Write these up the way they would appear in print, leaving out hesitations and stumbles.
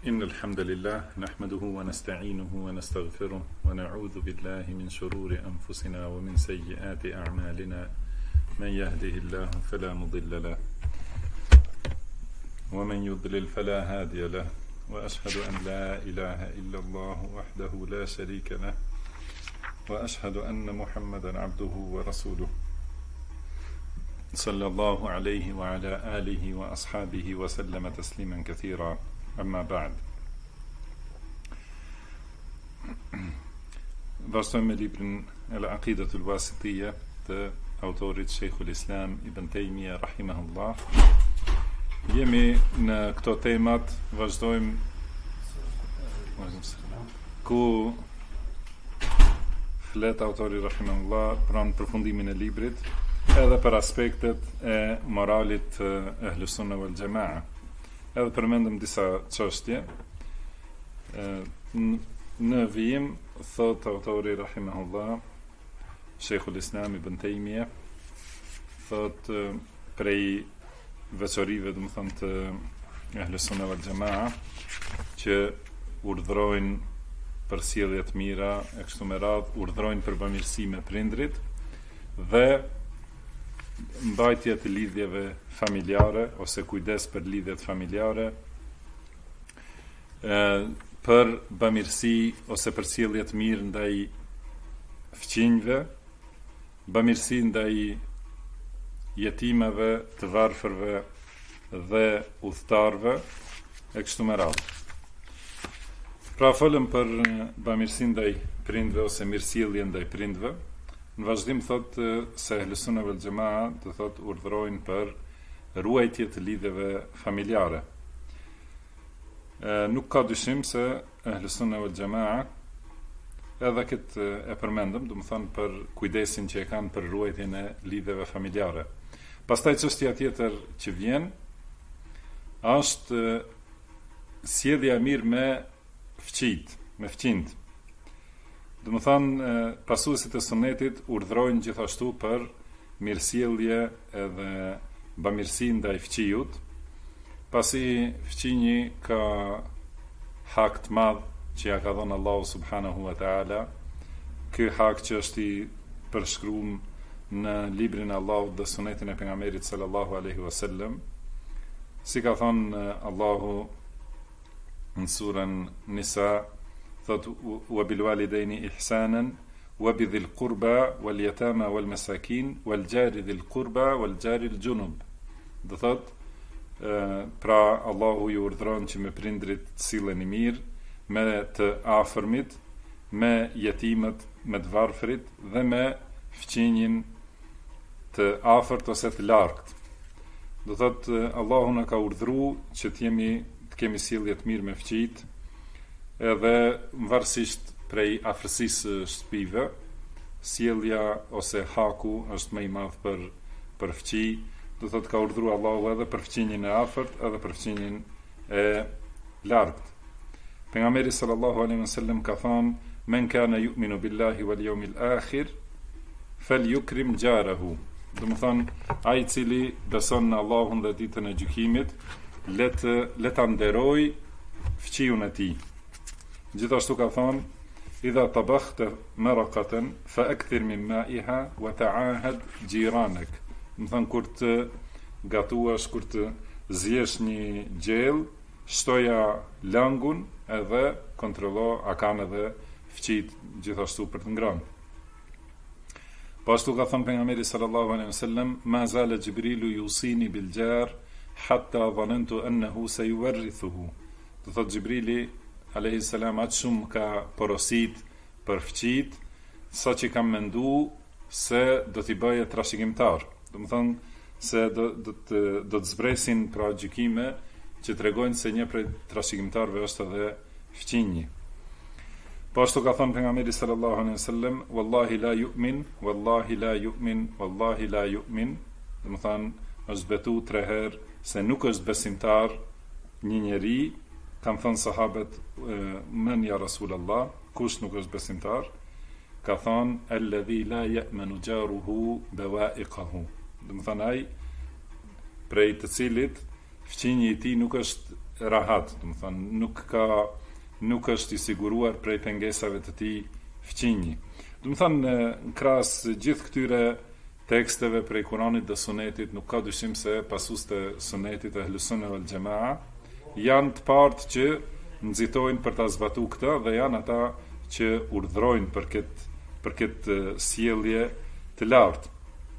إن الحمد لله نحمده ونستعينه ونستغفره ونعوذ بالله من شرور أنفسنا ومن سيئات أعمالنا من يهده الله فلا مضل له ومن يضلل فلا هادي له وأشهد أن لا إله إلا الله وحده لا شريك له وأشهد أن محمدا عبده ورسوله صلى الله عليه وعلى آله وأصحابه وسلم تسليما كثيرا أما بعد. Vazhdojmë me librin Al-Aqidatul Wasitiyya të autorit Sheikhul Islam Ibn Taymija rahimahullah. Jemi në këto temat, vazhdojmë ku flet autori rahimahullah pranë përfundimin e librit edhe për aspektet e moralit të Ahlus Sunna wal Jamaa. Edhe përmendëm disa çështje. Në vijim thot autori rahimahullah Sheikhul Islam Ibn Taymija thot prej veçorive domethënë të Ahlus Sunna wal Jamaa që urdhrojnë për sjellje të mira e kështu me radhë, urdhrojnë për bamirësi me prindrit dhe mbajtje të lidhjeve familjare ose kujdes për lidhjet familjare, për bamirësi ose për sjellje të mirë ndaj fëmijëve, bamirësi ndaj jetimeve, të varfërve dhe udhëtarëve e kështu me radhë. Pra folëm për bamirësi ndaj prindve ose mirësjellje ndaj prindve. Në vazhdim thot se Ahlus Sunna wal Jamaa do thot urdhrojnë për ruajtje të lidhjeve familjare. Nuk ka dyshim se Ahlus Sunna wal Jamaa edhe këtë e përmendëm, do të thonë për kujdesin që e kanë për ruajtjen e lidhjeve familjare. Pastaj çështja tjetër që vjen është sjellja e mirë me fëmijët, me fëmijët. Do të thonë pasuesit e sunetit urdhrojnë gjithashtu për mirësjellje edhe bamirësi ndaj fëmijët, pasi fëmiji ka hak të madh që ja ka dhënë Allahu subhanahu wa taala. Ky hak që është i përshkruar në librin e Allahut dhe sunetin e pejgamberit sallallahu alaihi wasallam, si ka thënë Allahu në surën Nisa, thot wa bil walidayni ihsanan wa bidhil qurba wal yatama wal masakin wal jari dhil qurba wal jari al junub. Do thot pra Allahu ju urdhron që me prindrit të silleni mirë, me të afërmit, me jetimet, me të varfrit dhe me fëmijën të afërt ose të largët. Do thot Allahu na ka urdhëruar që të kemi sjellje të mirë me fëmijët, edhe varësisht prej afërsisë shtëpive, sjellja ose haku është më i madh për fëmijë. Do thotë ka urdhëruar Allahu edhe për fëmijën e afërt, edhe për fëmijën e largët. Pejgamberi sallallahu alaihi wasallam ka thënë: "Men kana yu'minu billahi wal yawmil akhir falyukrim jarahu." Do të thonë ai i cili beson në Allahun dhe ditën e gjykimit, le ta nderoj fëmijën e tij. Gjithashtu ka thonë: "Idha tabakhta maraqatan fa akthir min ma'iha wa ta'ahad jiranak." Do thonë kur të gatuash, kur të zjesh një gjell, shtoja langun edhe kontrollo a kanë edhe fëmijët gjithashtu për të ngrënë. Po ashtu ka thënë pejgamberi sallallahu alaihi wasallam: "Ma zala Jibrilu yusini bil jar hatta dhanantu annahu sayuwarrithuhu." Do thotë Jibrili alayhi salam atë shumë ka porosit për fëmijët, sa që kam mendu se do t'i bëje trashëgimtar. Do të thonë se do të zbresin pra gjykime që tregojnë se një prej trashëgimtarëve është edhe fëmijë. Po ashtu ka thënë pejgamberi sallallahu alaihi wasallam: "Wallahi la yu'min, wallahi la yu'min, wallahi la yu'min." Do të thonë është betu 3 herë se nuk është besimtar një njeri. Kanë thënë sahabët: "Men ya Rasulullah, kush nuk është besimtar?" Ka thënë: "Alladhi la ya'manu jaruhu bawa'iqahu." Do të thonë ai prej të cilit fëmijë i tij nuk është rahat, do të thonë nuk është i siguruar prej pengesave të tij fqinji. Do të thonë në krahas gjithë këtyre teksteve prej Kuranit dhe Sunetit, nuk ka dyshim se pasues të Sunetit e Ahlus Sunne wal Jamaa janë të partë që nxitojnë për ta zbatuar këtë dhe janë ata që urdhrojnë për këtë sjellje të lartë.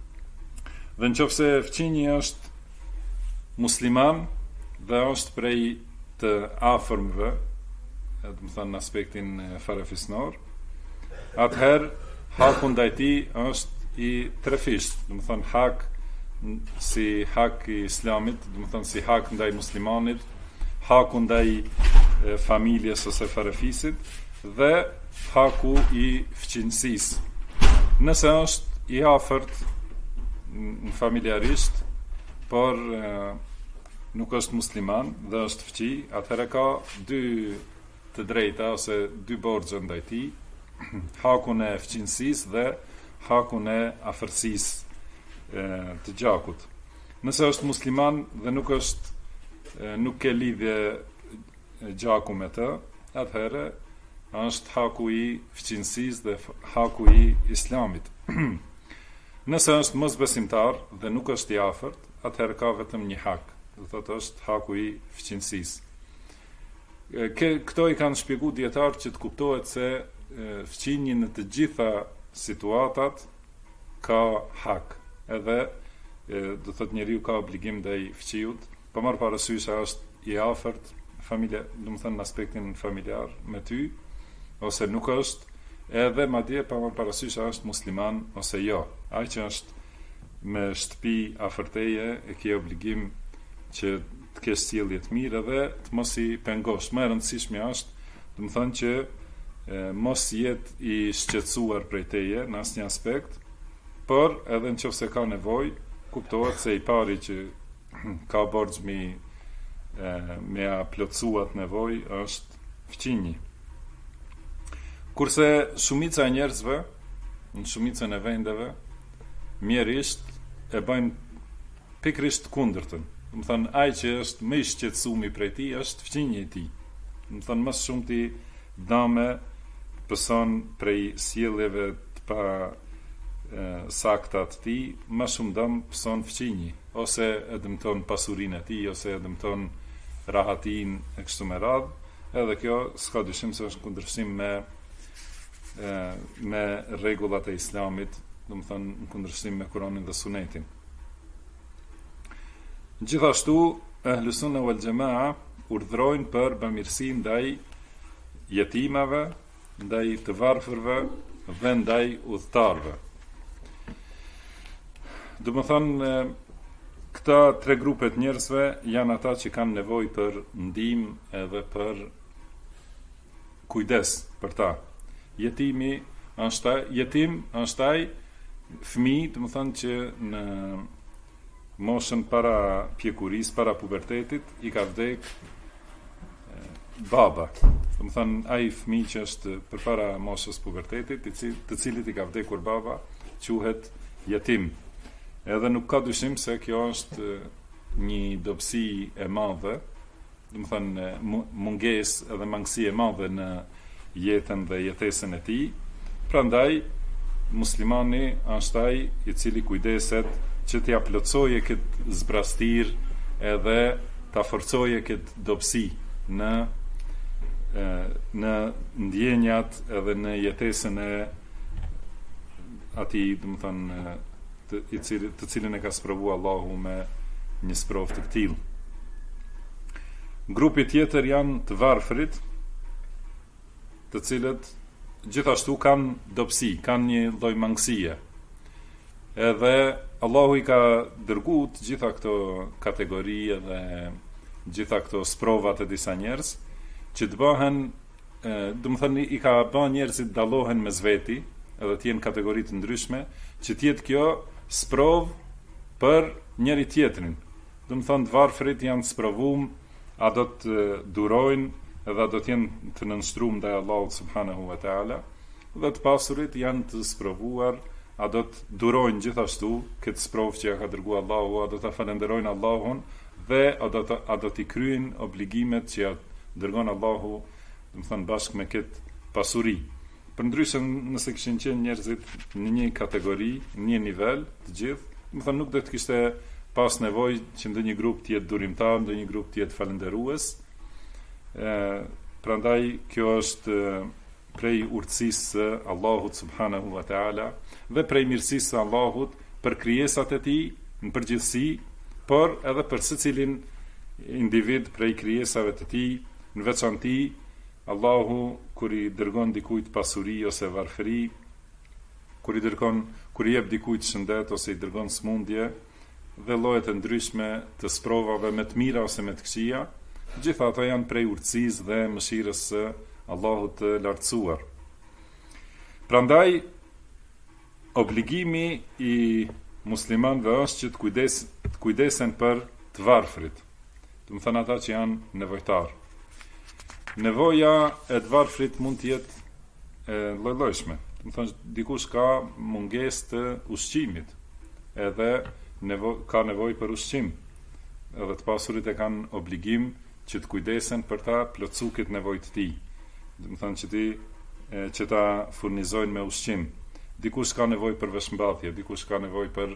Dhe nëse fqinji është musliman dhe është prej të afërmve, do të thonë në aspektin farefisnor, atëherë haku ndaj tij është i trefisht, do të thonë hak si hak i Islamit, do të thonë si hak ndaj muslimanit, haku ndaj familjes ose farefisit dhe haku i fqinësisë. Nëse është i afërt familjarisht, por nuk është musliman dhe është fqi, atëherë ka dy të drejta ose dy borxhe ndaj tij, hakun e fqinësisë dhe hakun e afërsisë të gjakut. Nëse është musliman dhe nuk ke lidhje gjaku me të, atëherë është haku i fqinësisë dhe haku i Islamit. Nëse është mosbesimtar dhe nuk është i afërt, atëherë ka vetëm një hak, do thotë është haku i fqinësisë. Këto i kanë shpjeguar dietar që të kuptohet se fqinji në të gjitha situatat ka hak, edhe do thotë njeriu ka obligim ndaj fqiut, pa marrë parasysh se është i afërt familja, do të thënë në aspektin familjar me ty, ose nuk është, edhe madje pa marrë parasysh se është musliman ose jo. Ai që është me shtëpi afërteje e ke obligim që të kesh sjellje të mirë edhe të mos i pengosh. Më e rëndësishme është, do të thonë që mos jetë i shqetësuar prej teje në asnjë aspekt, por edhe nëse ka nevojë, kuptohet se i pari që ka borxh me a plotësuat nevojë është fqinji. Kurse shumica e njerëzve në shumicën e vendeve mjerisht e bëjnë pikrisht kundërtën. Do të thonë ai që është më i shqetësuar prej tij është fqinji i tij. Do të thonë më shumë ti dame pëson prej sjelljeve të pa sakta të tij, më shumë dëm pëson fqinji, ose e dëmton pasurinë e tij, ose e dëmton rahatin e kështu me radhë, edhe kjo s'ka dyshim se është kundërshtim me rregullat e Islamit, do të thonë në kundërshtim me Kur'anin dhe Sunetin. Gjithashtu, Ahlus Sunne wal Jamaa urdhrojnë për bamirësi ndaj jetimave, ndaj të varfërve dhe ndaj udhëtarëve. Do të thonë këta tre grupe të njerëzve janë ata që kanë nevojë për ndihmë edhe për kujdes për ta. Jetim është ai fëmijë, do të thonë që në moshën para pjekurisë, para pubertetit, i ka vdek baba. Do të thonë ai fëmijë që është përpara moshës pubertetit, të cilit i ka vdekur baba, quhet jetim. Edhe nuk ka dyshim se kjo është një dobësi e madhe, do të thonë mungesë edhe mangësi e madhe në jetën dhe jetesën e tij. Prandaj muslimani është ai i cili kujdeset që t'ja plotësojë këtë zbrastir edhe t'a forcoje këtë dobësi në ndjenjat edhe në jetesën e atij, do të thonë të cilin e ka sprovu Allahu me një sprovë të tillë. Grupi tjetër janë të varfrit, të cilët gjithashtu kanë dobësi, kanë një lloj mangësie. Edhe Allahu i ka dërguar të gjitha këto kategori dhe gjitha këto sprova të disa njerëz që të bëhen, do të thënë i ka bën njerëzit dallohen mes veti, edhe të jenë kategori të ndryshme, që të jetë kjo sprovë për njëri tjetrin. Do të thonë të varfrit janë sprovuar, a do të durojnë edhe do të jenë të nënshtruar ndaj Allahut subhanahu wa taala, dhe të pasurit janë të sprovuar, a do të durojnë gjithashtu këtë sprovë që ja ka dërguar Allahu, a do ta falenderojnë Allahun dhe a do t'i kryen obligimet që ja dërgon Allahu, do të thënë bashkë me këtë pasuri. Përndryshe nëse kishin qenë njerëzit në një kategori, në një nivel të gjithë, do të thënë nuk do të kishte pas nevojë që ndonjë grup të jetë durimtar, ndonjë grup të jetë falënderues. Prandaj kjo është prej urtësisë së Allahut subhanahu wa taala dhe prej mirësisë së Allahut për krijesat e tij në përgjithësi, por edhe për secilin individ prej krijesave të tij, në veçanti Allahu kur i dërgon dikujt pasuri ose varfëri, kur i jep dikujt shëndet ose i dërgon smundje dhe lloje të ndryshme të sprovave me të mira ose me të këqija, gjitha ato janë prej urtësisë dhe mëshirës së Allahut të lartësuar. Prandaj obligimi i muslimanëve është që të kujdesen për të varfrit. Do të thënë ata që janë nevojtar. Nevoja e të varfrit mund të jetë lloj-llojshme. Do të thënë dikush ka mungesë të ushqimit, edhe ka nevojë për ushqim. Edhe të pasurit e kanë obligim që të kujdesen për ta plotësuar këtë nevojë të tij. Do të thënë që ta furnizojnë me ushqim. Dikush ka nevojë për veshmbathje, dikush ka nevojë për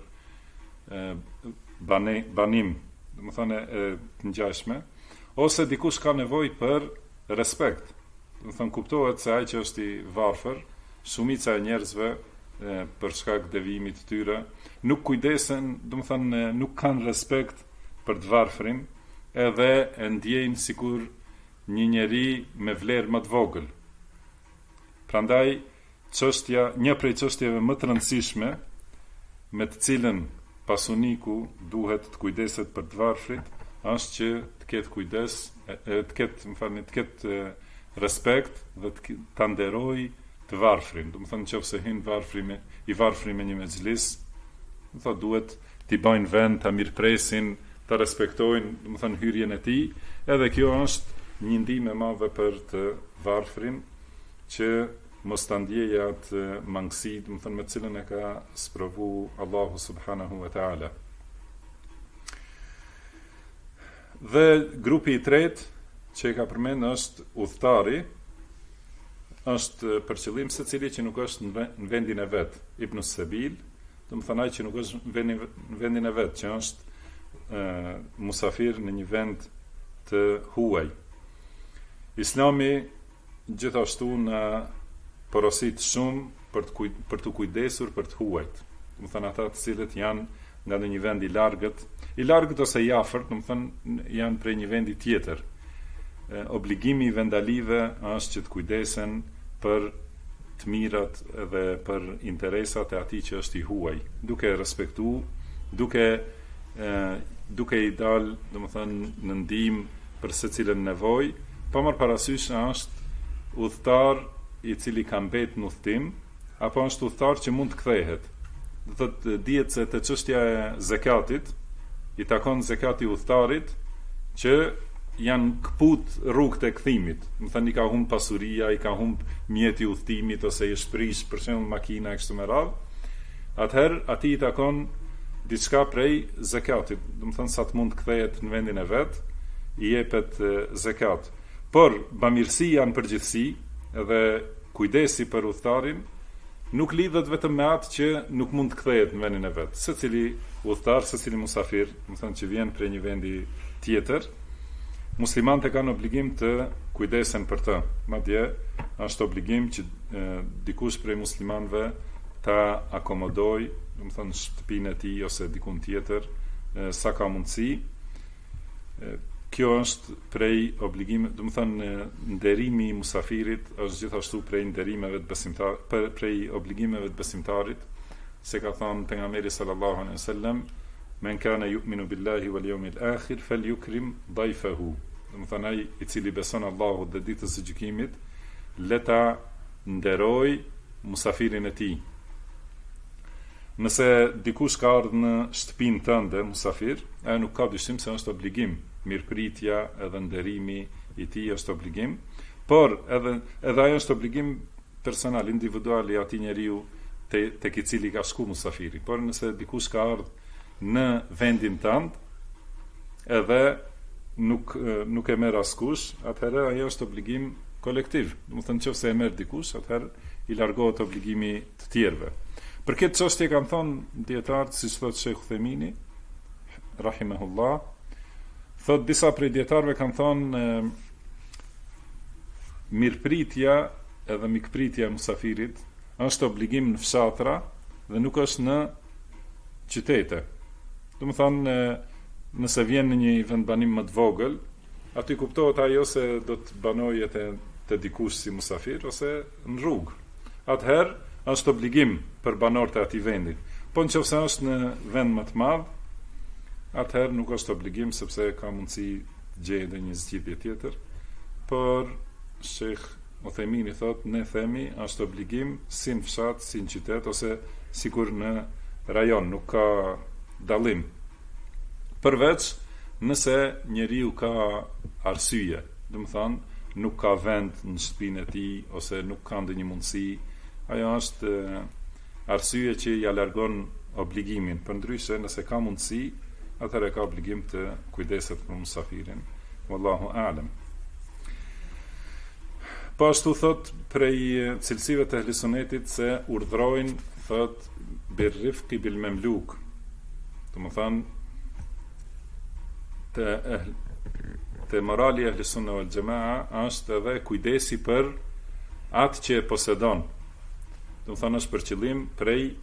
banim, do të thënë të ngjashme, ose dikush ka nevojë për respekt. Do të thënë kuptohet se ai që është i varfër, shumica e njerëzve për shkak të devijimit të tyre nuk kujdesen, do të thënë nuk kanë respekt për të varfrin, edhe e ndjejnë sikur një njeri me vlerë më të vogël. Prandaj një prej çështjeve më të rëndësishme me të cilën pasuniku duhet të kujdeset për të varfrit është që të ketë kujdes, të ketë respekt dhe të nderojë të varfrin. Do të thënë nëse hyn i varfri me një mexhlis, do thotë duhet t'i bëjnë vend, ta mirëpresin, ta respektojnë, do të thënë hyrjen e tij, edhe kjo është një ndihmë e madhe për të varfrin që mos ta ndjejë atë mangësi, do të thënë me cilën e ka sprovu Allahu subhanahu wa taala. Dhe grupi i tretë që e ka përmend është udhëtari, është për qëllim secili që nuk është në vendin e vet, ibn sabil, do të thënë ai që nuk është në vendin e vet, që është musafir në një vend të huaj. Islami gjithashtu na porosit shumë për të kujdesur për të huajt. Do të thënë ata të cilët janë nga një vend i largët ose i afërt, do të thënë janë prej një vendi tjetër. Obligimi i vendalive është që të kujdesen për të mirat dhe për interesat e atij që është i huaj, duke respektu, duke i dalë, do të thënë në ndihmë për secilën nevojë, pa marrë parasysh është udhëtar i cili ka mbet në udhtim, apo është udhëtar që mund të kthehet. Do thotë dihet se te çështja e zakatit i takon zakati udhëtarit që janë kput rrugët e kthimit. Do thënë i ka humb pasuria, i ka humb mjeti i udhtimit ose i shprish për shembull makina kështu me radhë. Atëherë atij i takon diçka prej zakatit. Do thënë sa të mund të kthehet në vendin e vet, i jepet zakat. Por bamirësia në përgjithësi edhe kujdesi për udhëtarin nuk lidhet vetëm me atë që nuk mund të kthehet në vendin e vet. Secili udhëtar, secili musafir, do të thënë që vjen prej një vendi tjetër, muslimanët kanë obligim të kujdesen për të. Madje është obligim që dikush prej muslimanëve ta akomodoj, do të thënë shtëpinë e tij ose dikun tjetër sa ka mundësi. Kjo është prej obligime, do të thënë nderimi i musafirit është gjithashtu prej nderimeve të besimtarit, prej obligimeve të besimtarit, se ka thënë pejgamberi sallallahu alaihi wasallam, men kana yu'minu billahi wal yawmil akhir falyukrim dayfahu. Do të thënë ai i cili beson Allahut dhe ditën e gjykimit, le ta nderoj musafirin e tij. Nëse dikush ka ardhur në shtëpinë tënde musafir, ai nuk ka dyshim se është obligim. Mirëpritja edhe nderimi i tij është obligim, por edhe ajo është obligim personal, individual i atij njeriu tek i cili ka shku musafiri. Por nëse dikush ka ardhur në vendin tënd, edhe nuk e merr askush, atëherë ajo është obligim kolektiv. Domethënë nëse e merr dikush, atëherë i largohet obligimi të tjerëve. Për këtë çështje kanë thonë dietarët, siç thotë Sheikh Uthemini rahimahullah, thotë disa prej dietarëve kanë thonë mirëpritja edhe mikpritja e musafirit është obligim në fshatra dhe nuk është në qytete. Domethënë nëse vjen në një vendbanim më të vogël, aty kuptohet ajo se do të banojë te dikush si musafir ose në rrugë. Atëherë është obligim për banorët e atij vendi. Po nëse është në vend më të madh, atëherë nuk është obligim sepse ka mundësi të gjejë edhe një zgjidhje tjetër. Por Sheikh Uthemini thotë, ne themi është obligim si në fshat, si në qytet ose sikur në rajon, nuk ka dallim. Përveç nëse njeriu ka arsye, domethënë nuk ka vend në shtëpinë e tij ose nuk ka ndonjë mundësi, ajo është arsye që ja largon obligimin. Përndryshe nëse ka mundësi, atëherë ka obligim të kujdeset për musafirin. Wallahu a'lam. Po ashtu thot prej cilësive të ehlisunetit se urdhrojnë, thot birrifqi bil memluk. Domethënë te morali e ehlisunne wal jamaa është edhe kujdesi për atë që e posedon. Domethënë është për qëllim prej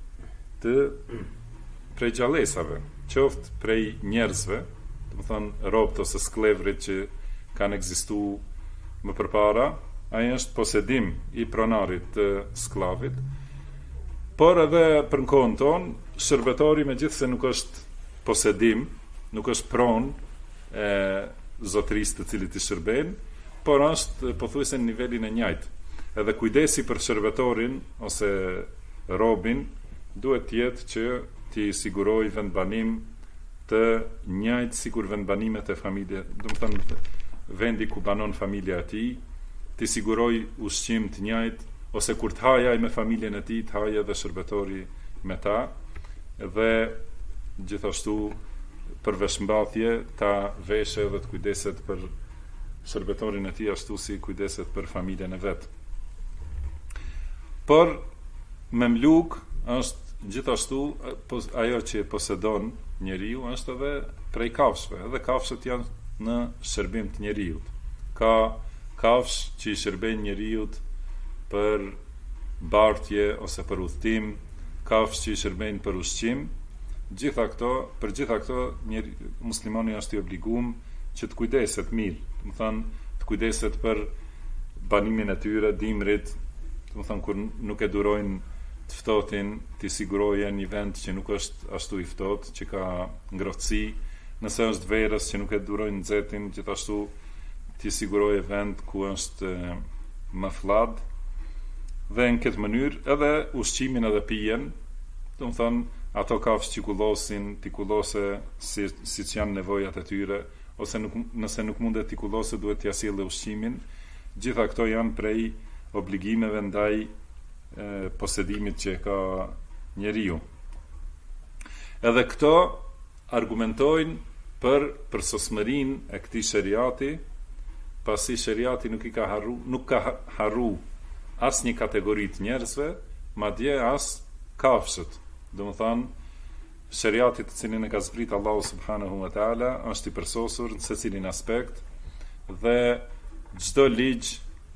gjallësave, qoftë prej njerëzve, domethënë robët ose sklevrit që kanë ekzistuar më përpara, ai është posedim i pronarit të sklavit, por edhe për në kohën tonë, shërbetori megjithse nuk është posedim, nuk është pronë e zotërisë të cilit i shërben, por është pothuajse në nivelin e njëjtë. Edhe kujdesi për shërbetorin ose robin duhet të jetë që t'i sigurojë vendbanim të njëjtë sikur vendbanimet e familje, domethënë vendi ku banon familja e tij, t'i siguroj ushqim të njëjtë, ose kur të hajaj me familjen e tij, të hajë edhe shërbetori me ta, dhe gjithashtu për veshmbathje ta veshë dhe të kujdeset për shërbetorin e tij ashtu si kujdeset për familjen e vet. Por memluk është gjithashtu ajo që posedon njeriu është edhe prej kafshëve, edhe kafshët janë në shërbim të njeriu. Ka kafsh që i shërben njeriut për bartje ose për udhtim, kafsh që i shërben për ushqim, për gjitha këto muslimani është i obliguar që të kujdeset mirë, domethënë të kujdeset për banimin e tyre, dimrit, domethënë kur nuk e durojnë të ftohtin, t'i sigurojë një vend që nuk është ashtu i ftohtë, që ka ngrohtësi, nëse është verës që nuk e durojnë nxehtin, gjithashtu t'i sigurojë vend ku është më fllad, dhe në këtë mënyrë edhe ushqimin edhe pijen, domethënë ato kafshë që kullosin, t'i kullose siç janë nevojat e tyre, ose nëse nuk mundet t'i kullose, duhet t'i sjellë ushqimin. Gjitha këto janë prej obligimeve ndaj posedimit që ka njeriu. Edhe këto argumentojnë për sosmërinë e këtij shariati, pasi shariati nuk ka harru as një kategori të njerëzve, madje as kafshët. Domethënë shariati të cilin e ka zbrit Allahu subhanahu wa taala është i përsosur në secilin aspekt, dhe çdo ligj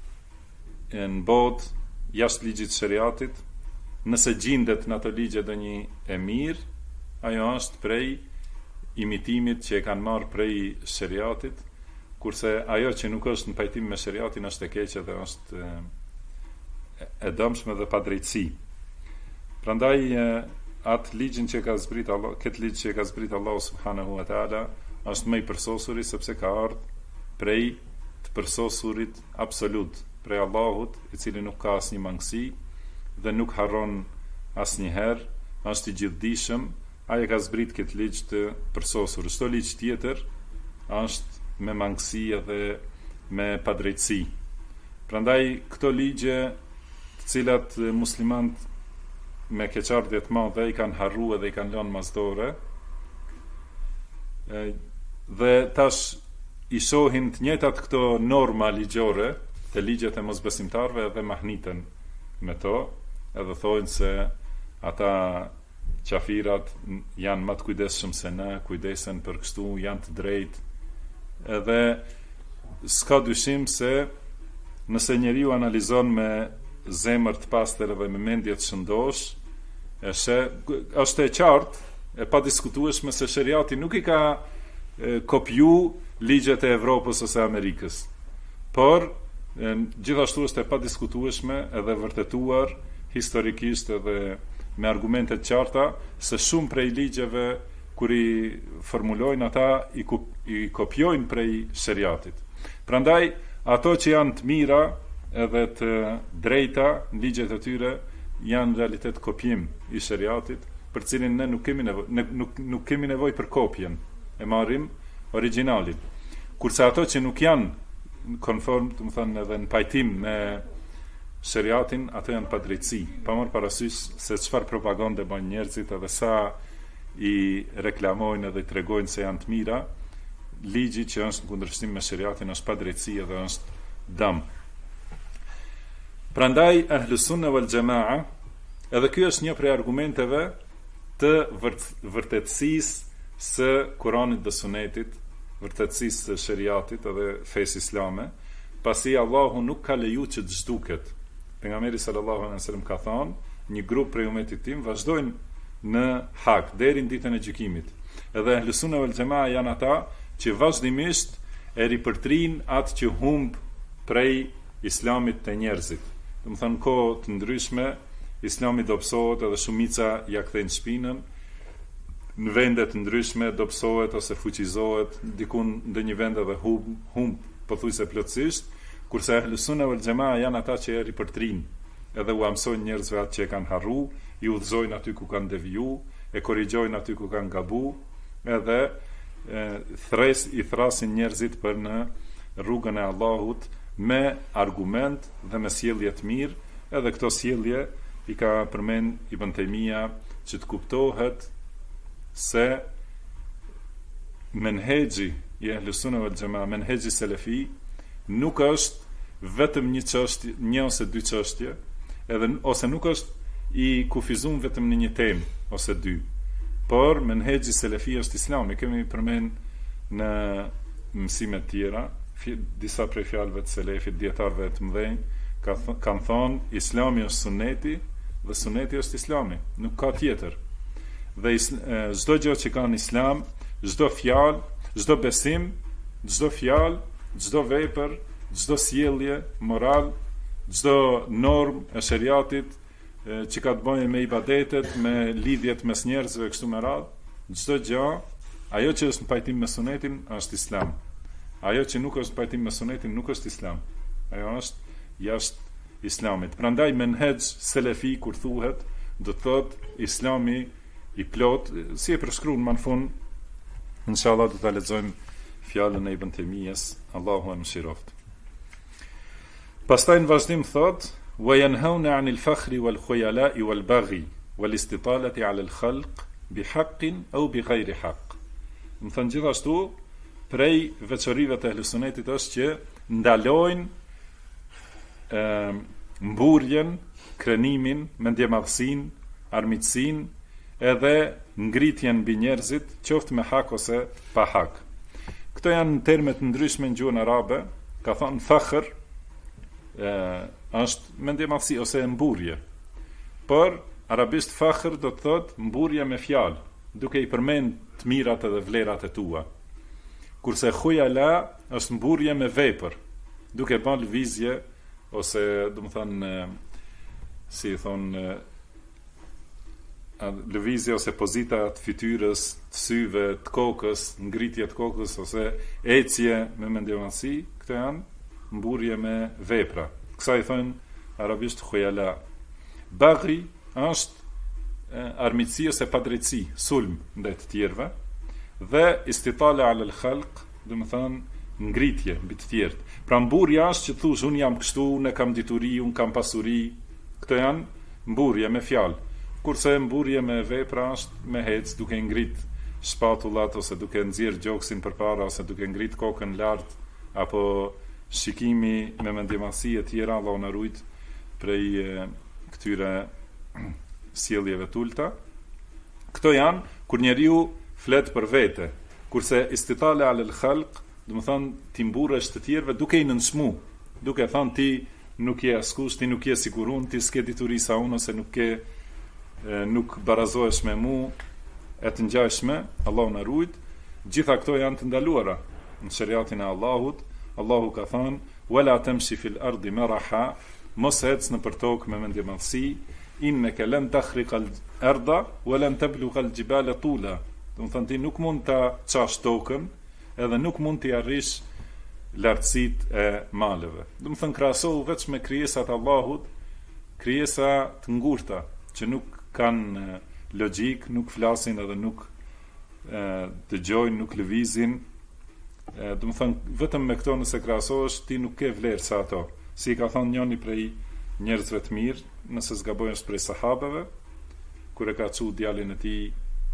në botë jashtë ligjit të shariatit, nëse gjendet në ato ligje ndonjë e mirë, ajo është prej imitimit që e kanë marrë prej shariatit, kurse ajo që nuk është në pajtim me shariatin është e keqe dhe është e dëmshme dhe pa drejtësi. Prandaj atë ligjin që ka zbrit Allah, këtë ligj që ka zbrit Allahu subhanahu wa taala është më i përsosuri sepse ka ardhur prej të përsosurit absolut, prej Allahut, i cili nuk ka asnjë mangësi dhe nuk harron asnjëherë, është i gjithdijshëm. Ai ka zbrit këtë ligj të përsosur. Çdo ligj tjetër është me mangësi dhe me padrejtësi. Prandaj këto ligje të cilat muslimanët me keqardhje të madhe i kanë harruar dhe i kanë lënë masdore, dhe tash i shohin të njëjtat këto norma ligjore të ligjet e mosbesimtarëve dhe mahniten me to, edhe thojnë se ata qafirat janë më të kujdesshëm se ne, kujdesen për kështu, janë të drejtë, edhe s'ka dyshim se nëse njeriu analizon me zemër të pastër dhe me mendje të shëndosh, është e qartë, e pa diskutueshme se sheriati nuk i ka kopju ligjet e Evropës ose Amerikës, por gjithashtu është e pa diskutueshme edhe vërtetuar historikisht edhe me argumente të qarta se shumë prej ligjeve kur i formulojnë ata i kopjojnë prej sheriatit. Prandaj ato që janë të mira edhe të drejta në ligjet e tyre janë në realitet kopjim i sheriatit, për cilin ne nuk kemi nevojë për kopjen, e marrim originalin. Kurse ato që nuk janë konform, të më thënë, edhe në pajtim me sheriatin, ato janë padrejtësi. Pa marrë parasysh se çfarë propagande bën njerëzit edhe sa i reklamojnë edhe i tregojnë se janë të mira, ligji që është në kundërshtim me sheriatin është padrejtësi edhe është dëm. Prandaj Ahlus Sunna wal Jamaa, edhe ky është një prej argumenteve të vërtetësisë së Kuranit dhe Sunetit, vërtetësisë së sheriatit edhe fesë islame, pasi Allahu nuk ka leju që të zhduket. Pejgamberi sallallahu alaihi wasallam ka thënë, një grup prej umetit tim vazhdojnë në hak deri në ditën e gjykimit. Edhe Ahlus Sunna wal Jamaa janë ata që vazhdimisht e ripërtrin atë që humb prej islamit të njerëzit. Do të thënë kohë të ndryshme Islami dobësohet edhe shumica ja kthejnë shpinën, në vende të ndryshme dobësohet ose fuqizohet, diku në një vend edhe humb pothuajse plotësisht, kurse Ahlus Sunna wal Jamaa janë ata që e ripërtrin, edhe u mësojnë njerëzve atë që e kanë harru, i udhëzojnë aty ku kanë deviju, e korrigjojnë aty ku kanë gabu, edhe i thrasin njerëzit për në rrugën e Allahut me argument dhe me sjellje të mirë, edhe këto sjellje i ka përmend Ibn Taymija që të kuptohet se menhexhi i Ahlus Sunna wal Jamaa, menhexhi selefi, nuk është vetëm një çështje, një ose dy çështje, ose nuk është i kufizuar vetëm në një temë ose dy. Por menhexhi selefi është Islami. Kemi përmend në mësime të tjera disa prej fjalëve të selefit, dietarëve të mëdhenj, kanë thonë Islami është sunneti dhe sunneti është Islami, nuk ka tjetër. Dhe çdo gjë që ka në Islam, çdo fjalë, çdo besim, çdo fjalë, çdo vepër, çdo sjellje moral, çdo normë e sheriatit që ka të bëjë me ibadetet, me lidhjet mes njerëzve kështu me radhë, çdo gjë, ajo që është në pajtim me sunetin është Islam. Ajo që nuk është në pajtim me sunetin nuk është Islam. Ajo është jashtë Islamit. Prandaj menhexh selefi kur thuhet, do të thotë Islami i plot, si e përshkruan më në fund, inshallah do ta lexojmë fjalën e Ibn Taymiyes, Allahu e mëshiroft. Pastaj në vazhdim thot: "Wa yanhauna 'anil fakhri wal khuyala'i wal baghi wal istitalati 'ala al khalq bi haqqin aw bi ghayri haqq." Do të thonë gjithashtu prej veçorive të Ahlus Sunnetit është që ndalojnë mburjen, krenimin, mendjemadhësinë, armiqsinë, edhe ngritjen mbi njerëzit, qoftë me hak ose pa hak. Këto janë terme të ndryshme në gjuhën arabe. Ka thonë fakhr është mendjemadhësi ose mburje. Por arabisht fakhr do të thotë mburje me fjalë, duke i përmend të mirat edhe vlerat e tua. Kurse khuyala është mburje me vepër, duke bën lëvizje ose do të thonë si i thonë lëvizje ose pozita të fytyrës, të syve, të kokës, ngritje të kokës ose ecje me mendjemadhësi, këto janë mburje me vepra. Kësaj i thonë arabisht khuyala. Baghi është armiqësi ose padrejtësi, sulm ndaj të tjerëve, dhe istitala ala al-khalq, do të thonë ngritje mbi të tjerët. Pra mburja është që thosh un jam kështu, unë kam dituri, un kam pasuri. Këto janë mburje me fjalë. Kurse mburje me vepra është me hec, duke ngrit shpatullat ose duke nxjerr gjoksin përpara ose duke ngrit kokën lart apo shikimi me mendjemasi e tjera, Allahu na ruaj prej këtyre sjelljeve tulta. Këto janë kur njeriu flet për vete, kurse istitale alel khalq, do të thonë ti mburresh të tjerëve duke i nënçmu, duke thënë ti nuk je askush, ti nuk je sigurun, ti s'ke dituri sa unë ose nuk barazohesh me mu, e të ngjashme, Allahu na ruaj. Gjitha këto janë të ndaluara në shariatin e Allahut. Allahu ka thënë: "Wala tamshi fil ardi maraha", mos ec në për tokë me mendjemallësi, innaka lan takhriqa al-arda wa lan tablugha al-jibala tula. Do të thonë ti nuk mund ta çash tokën, edhe nuk mund t'i arrish lartësitë e maleve. Do të thonë krahasohu vetëm me krijesat e Allahut, krijesa të ngurta që nuk kanë logjik, nuk flasin edhe nuk dëgjojnë, nuk lëvizin. Do të thonë vetëm me këto nëse krahasohesh ti nuk ke vlerë sa ato. Si ka thënë njëri prej njerëzve të mirë, nëse zgabojnë prej sahabeve, kur e ka çu djalin e tij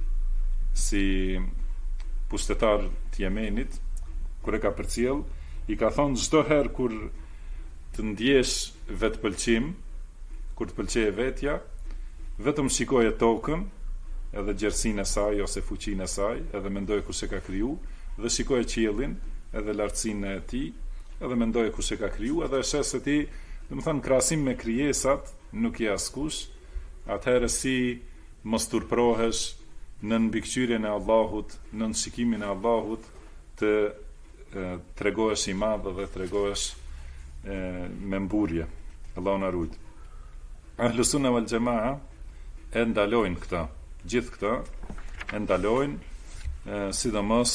si pushtetar të Yemenit, kur e ka përcjell, i ka thonë çdo herë kur të ndjesh vetpëlqim, kur të pëlqejë vetja, vetëm shikoje tokën, edhe gjersinë e saj ose fuqinë e saj, edhe mendoje kush e ka kriju, dhe shikoje qiellin, edhe lartësinë e tij, edhe mendoje kush e ka kriju, edhe shes se ti, domethënë krahasim me krijesat, nuk je askush, atëherë si mos turprohesh në mbikëqyrjen e Allahut, në shikimin e Allahut, të tregohesh i madh dhe tregohesh me mburje. Allahu na ruaj. Ahlus Sunna wal Jamaa e ndalojnë këta, gjithë këta e ndalojnë, sidomos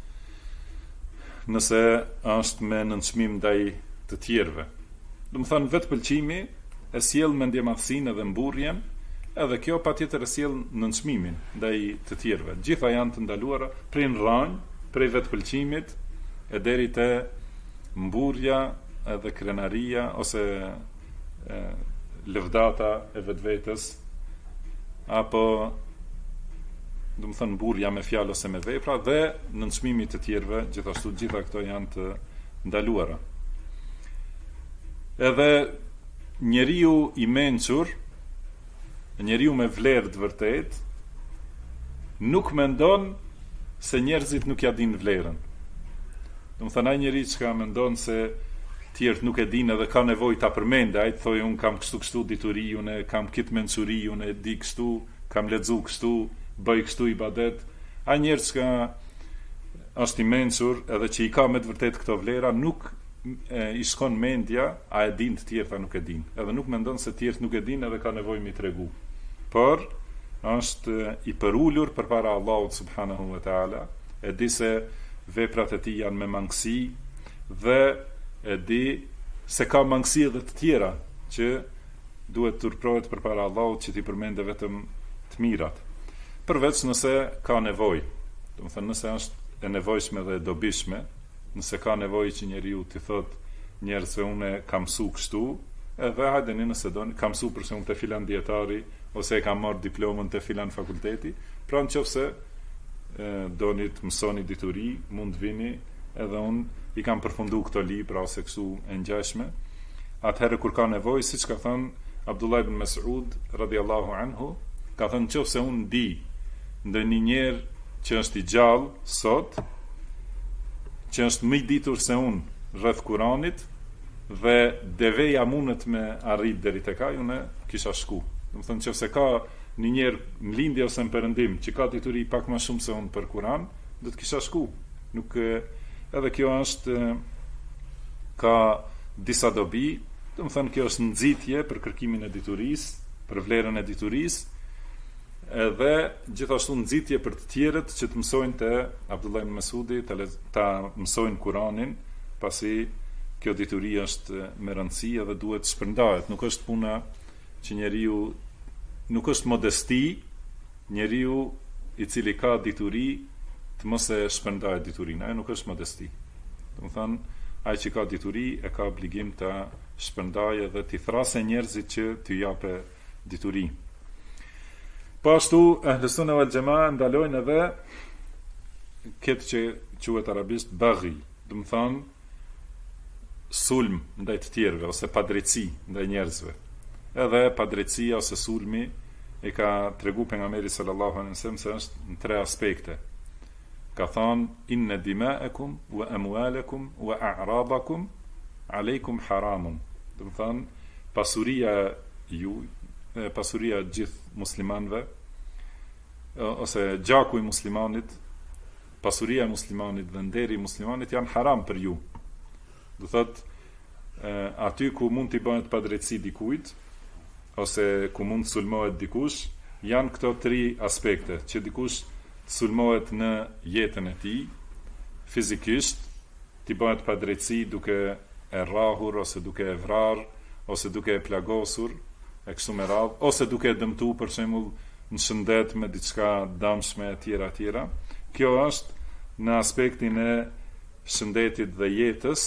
nëse është me nënçmim ndaj të tjerëve. Do të thonë vetpëlqimi e sjell mendjemallësinë dhe mburrjen, edhe kjo patjetër e sjell nënçmimin ndaj të tjerëve. Gjitha janë të ndaluara prej rranj, prej vetpëlqimit e deri te mburrja edhe krenaria ose lëvdata e vetvetes, apo do të thënë mburrja me fjalë ose me vepra dhe nënçmimi të tjerëve, gjithashtu gjitha këto janë të ndaluara. Edhe njeriu i mençur, njeriu me vlerë të vërtet, nuk mendon se njerëzit nuk ja din vlerën. Do të thënë ai njeri që mendon se tjerët nuk e dinë edhe ka nevojë ta përmendë, ai thojë un kam kështu dituri, unë kam këtë mençuri, unë e di kështu, kam lexu kështu, bëj kështu ibadet. Ai njerëz që është i mençur edhe që i ka me të vërtet këto vlera, nuk i shkon mendja a e din të tjerët a nuk e din, edhe nuk mendon se tjerët nuk e din edhe ka nevojë mi tregu, por është i përulur përpara Allahut subhanahu wa taala, e di se veprat e tij janë me mangësi dhe e di se ka mangësi edhe të tjera që duhet të turprohet përpara Allahut që t'i përmende vetëm të mirat, përveç nëse ka nevojë. Do të thënë nëse është e nevojshme dhe e dobishme, nëse ka nevojë që njeriu t'i thotë njerëzve unë kam mësu kështu, edhe hajdeni nëse doni, kam mësu për shembull te filan dietari ose e kam marrë diplomën te filan fakulteti, pra nëse doni të mësoni dituri, mund vini, edhe unë i kam përfundu këto libra ose kështu e ngjashme. Atëherë kur ka nevojë, siç ka thënë Abdullah ibn Mas'ud radhiyallahu anhu, ka thënë nëse unë di ndonjë njerëz që është i gjallë sot, që është më i ditur se unë rreth Kuranit dhe deveja mundet me arrit deri tek ai, unë kisha shku. Do të thonë nëse ka një njerëz në lindje ose në perëndim që ka dituri pak më shumë se unë për Kuran, do të kisha shku. Nuk edhe kjo është ka disa dobi, do të thonë kjo është nxitje për kërkimin e diturisë, për vlerën e diturisë, edhe gjithashtu nxitje për të tjerët që të mësojnë te Abdullah ibn Mas'udi, ta mësojnë Kuranin, pasi kjo dituri është me rëndësi edhe duhet shpërndahet. Nuk është puna që njeriu, nuk është modesti njeriu i cili ka dituri të mos e shpërndajë diturinë. Ajo nuk është modesti. Do të thonë, ai që ka dituri e ka obligim të shpërndajë dhe të thrasë njerëzit që t'i japë dituri. Po ashtu Ahlus Sunna wal Jamaa ndalojnë edhe këtë që quhet arabisht baghi, do të thonë sulm ndaj të tjerëve ose padrejtësi ndaj njerëzve. Edhe padrejtësia ose sulmi e ka tregu pejgamberi sallallahu alaihi wasallam se është në 3 aspekte. Ka thënë inna dima'akum wa amwalakum wa a'radakum aleikum haramun. Do të thonë pasuria e gjithë muslimanëve ose gjaku i muslimanit, pasuria e muslimanit dhe nderi i muslimanit janë haram për ju. Do thot aty ku mund t'i bëhet padrejtësi dikujt ose ku mund të sulmohet dikush, janë këto 3 aspekte, që dikush të sulmohet në jetën e tij fizikisht, t'i bëhet padrejtësi duke e rrahur ose duke e vrarë ose duke e plagosur e kështu me radhë, ose duke e dëmtuar për shembull në shëndet me diçka dëmshme e tjera. Kjo është në aspektin e shëndetit dhe jetës,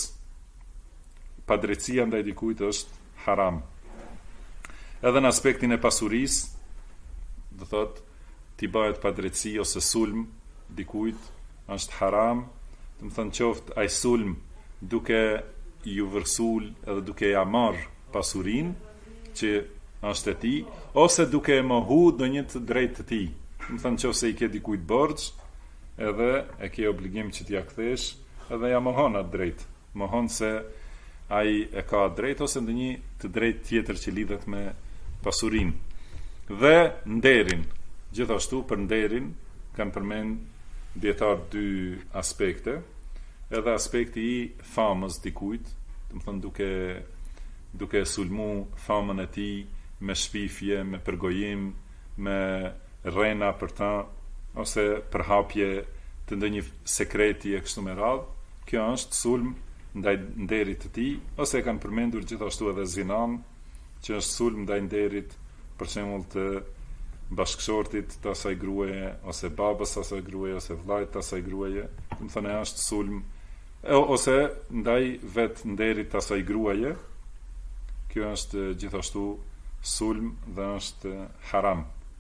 padrejtësia ndaj dikujt është haram. Edhe në aspektin e pasurisë, do thot t'i bëhet padrejtësi ose sulm dikujt është haram, do të thonë qoftë ai sulm duke ju vërsul edhe duke ja marr pasurinë që është e tij, ose duke e mohu ndonjë të drejtë të tij. Do të thonë nëse i ke dikujt borxh, edhe e ke obligim që t'ia kthesh, edhe ja mohon atë drejtë. Mohon se ai e ka drejt ose ndonjë të drejtë tjetër që lidhet me pasurinë. Dhe nderin, gjithashtu për nderin kanë përmend dietar 2 aspekte, edhe aspekti i famës dikujt, do të thonë duke sulmu famën e tij me shpifje, me përgojim, me rrena për ta, ose përhapje të ndonjë sekreti e kështu me radhë. Kjo është sulm ndaj nderit të tij, ose e kanë përmendur gjithashtu edhe zinan, që është sulm ndaj nderit, për shembull të bashkëshortit të asaj gruaje, ose babës së asaj gruaje, ose vllajt të asaj gruaje. Do të thonë është sulm, ose ndaj vetë nderit të asaj gruaje. Kjo është gjithashtu sulm dhe është haram.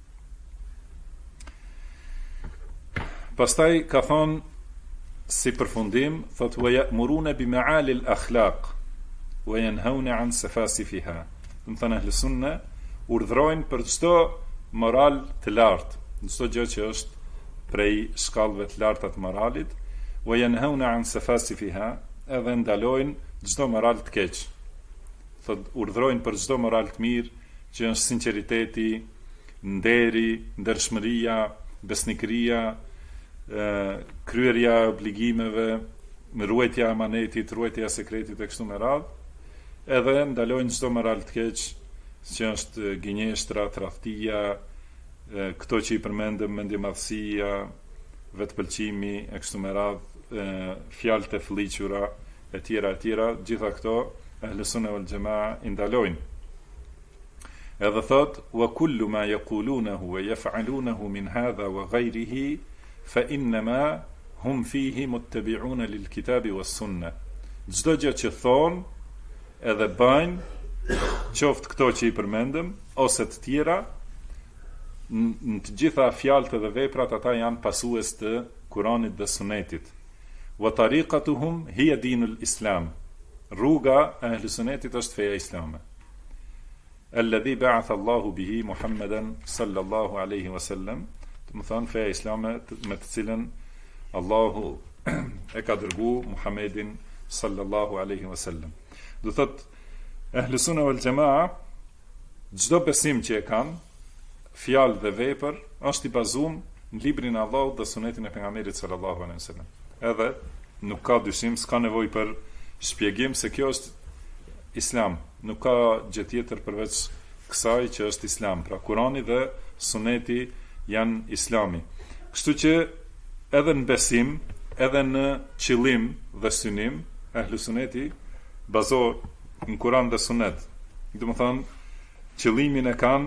Pastaj ka thonë si përfundim, thot wa ya'muruna bi ma'ali al-akhlaq wa yanhauna 'an safasifiha. Do të thonë ahlus sunne urdhrojnë për çdo moral të lartë, çdo gjë që është prej shkallëve të larta të moralit, wa yanhauna 'an safasifiha, edhe ndalojnë çdo moral të keq. Thot urdhrojnë për çdo moral të mirë, që është sinqeriteti, nderi, ndershmëria, besnikëria, kryerja e obligimeve, ruajtja e amanetit, ruajtja e sekretit e kështu me radhë, edhe ndalojnë çdo moral të keq, që është gënjeshtra, tradhtia, këto që i përmendëm, mendjemadhësia, vetpëlqimi e kështu me radhë, fjalët e fëlliqura e tjera, gjitha këto ahlus sunne wal jamaa i ndalojnë. Edhe thot wa kullu ma yaqulunahu wa yaf'alunahu min hadha wa ghayrihi fa innama hum fihi muttabi'un lil kitabi was sunna. Çdo gjë që thon edhe bëjnë, qoftë këto që i përmendëm ose të tjera, në të gjitha fjalët dhe veprat ata janë pasues të Kuranit dhe Sunetit. Wa tariqatuhum hiya dinul Islam. Rruga e ahlus sunnetit është feja islame. Alladhi ba'atha Allahu bihi Muhammadan sallallahu alaihi wasallam. Do të thonë feja islame me të cilën Allahu e ka dërguar Muhammedin sallallahu alaihi wasallam. Do thotë ahlus sunna wal jamaa, çdo besim që e kanë, fjalë dhe vepër, është i bazuar në librin e Allahut dhe sunetin e pejgamberit sallallahu alaihi wasallam. Edhe nuk ka dyshim, s'ka nevojë për shpjegim se kjo është Islam. Nuk ka gjë tjetër përveç kësaj që është Islam. Pra Kurani dhe Suneti janë Islami. Kështu që edhe në besim, edhe në qëllim dhe synim, ahlus sunneti bazohet në Kuran dhe Sunet. Do të thonë, qëllimin e kanë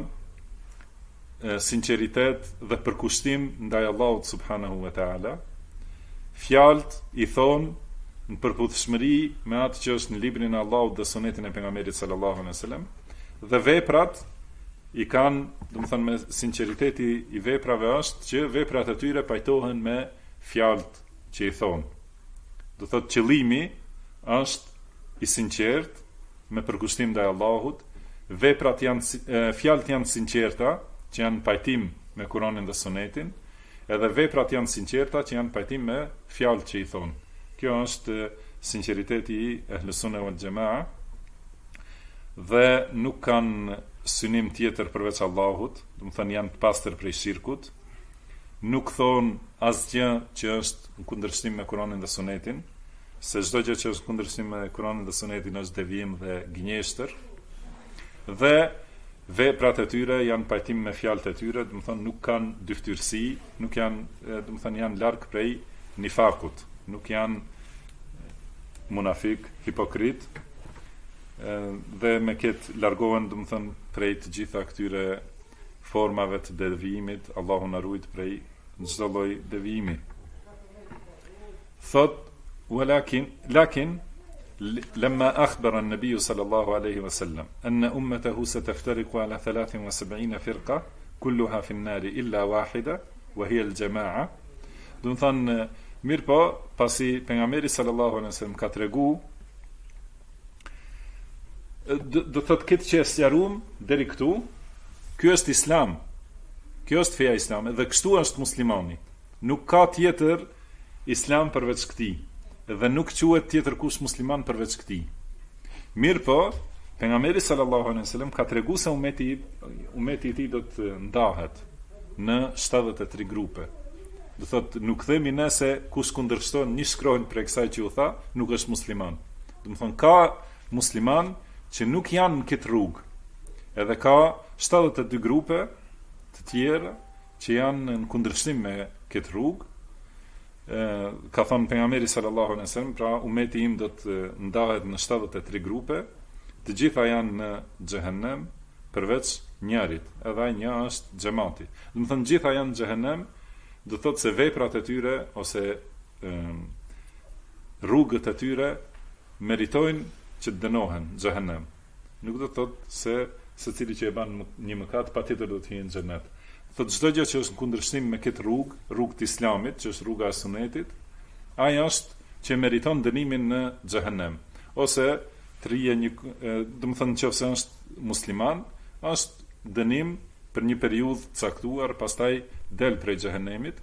sinqeritet dhe përkushtim ndaj Allahut subhanahu wa taala. Fjalët i thonë në përputhshmëri me atë që është në librin e Allahut dhe sunetin e pejgamberit sallallahu alaihi wasallam, dhe veprat i kanë, do të thonë me sinqeriteti i veprave është që veprat e tyre pajtohen me fjalët që i thonë. Do thot qëllimi është i sinqert, me përkushtim ndaj Allahut, veprat fjalët janë sinqerta, që janë pajtim me Kur'anin dhe Sunetin, edhe veprat janë sinqerta që janë pajtim me fjalët që i thonë. Kjo është sinqeriteti i Ahlus Sunne wal Jamaa, dhe nuk kanë synim tjetër përveç Allahut, do të thënë janë të pastër prej shirkut, nuk thonë asgjë që është në kundërshtim me Kur'anin dhe Sunetin, se çdo gjë që është në kundërshtim me Kur'anin dhe Sunetin është devijim dhe gënjeshtër, dhe veprat e tyre janë pajtim me fjalët e tyre, do të thënë nuk kanë dyftyrsi, nuk janë, do të thënë janë larg prej nifakut, nuk janë munafik, hipokrit, dhe me këtë largohen, do të thënë, prej të gjitha këtyre formave të devijimit. Allahu na ruaj prej çdo lloj devijimi. Thot lakin لما أخبر النبي صلى الله عليه وسلم أن أمته ستفترق على 73 فرقة كلها في النار إلا واحدة وهي الجماعة. Do të thënë, mirë po, pasi pejgamberi sallallahu alaihi wasallam ka tregu, do thotë këtë që e sqaruam deri këtu, ky është Islam. Kjo është feja islame dhe kështu është muslimani. Nuk ka tjetër Islam përveç këtij. Dhe nuk quhet tjetër kush musliman përveç këtij. Mirë po, pejgamberi sallallahu alaihi wasallam ka treguar se ummeti i tij do të ndahet në 73 grupe. Do thotë, nuk themi ne se kush kundërshton një shkronjë për kësaj që u tha, nuk është musliman. Do të thonë, ka musliman që nuk janë në këtë rrugë. Edhe ka 72 grupe të tjera që janë në kundërshtim me këtë rrugë. Ka thënë pejgamberi sallallahu alaihi wasallam, pra ummeti im do të ndahet në 73 grupe, të gjitha janë në xhehenem përveç njërit, edhe ai një është xhamati. Do të thënë gjitha janë në xhehenem, do thotë se veprat e tyre ose rrugët e tyre meritojnë që të dënohen në xhehenem. Nuk do thotë se secili që e bën një mëkat patjetër do të hyjë në xhenet. Thotë çdo gjë që është në kundërshtim me këtë rrugë të Islamit, që është rruga e Sunetit, ai është që meriton dënimin në xhehenem. Ose të rije një, do të thënë nëse është musliman, është dënim për një periudhë caktuar, pastaj del prej xhehenemit.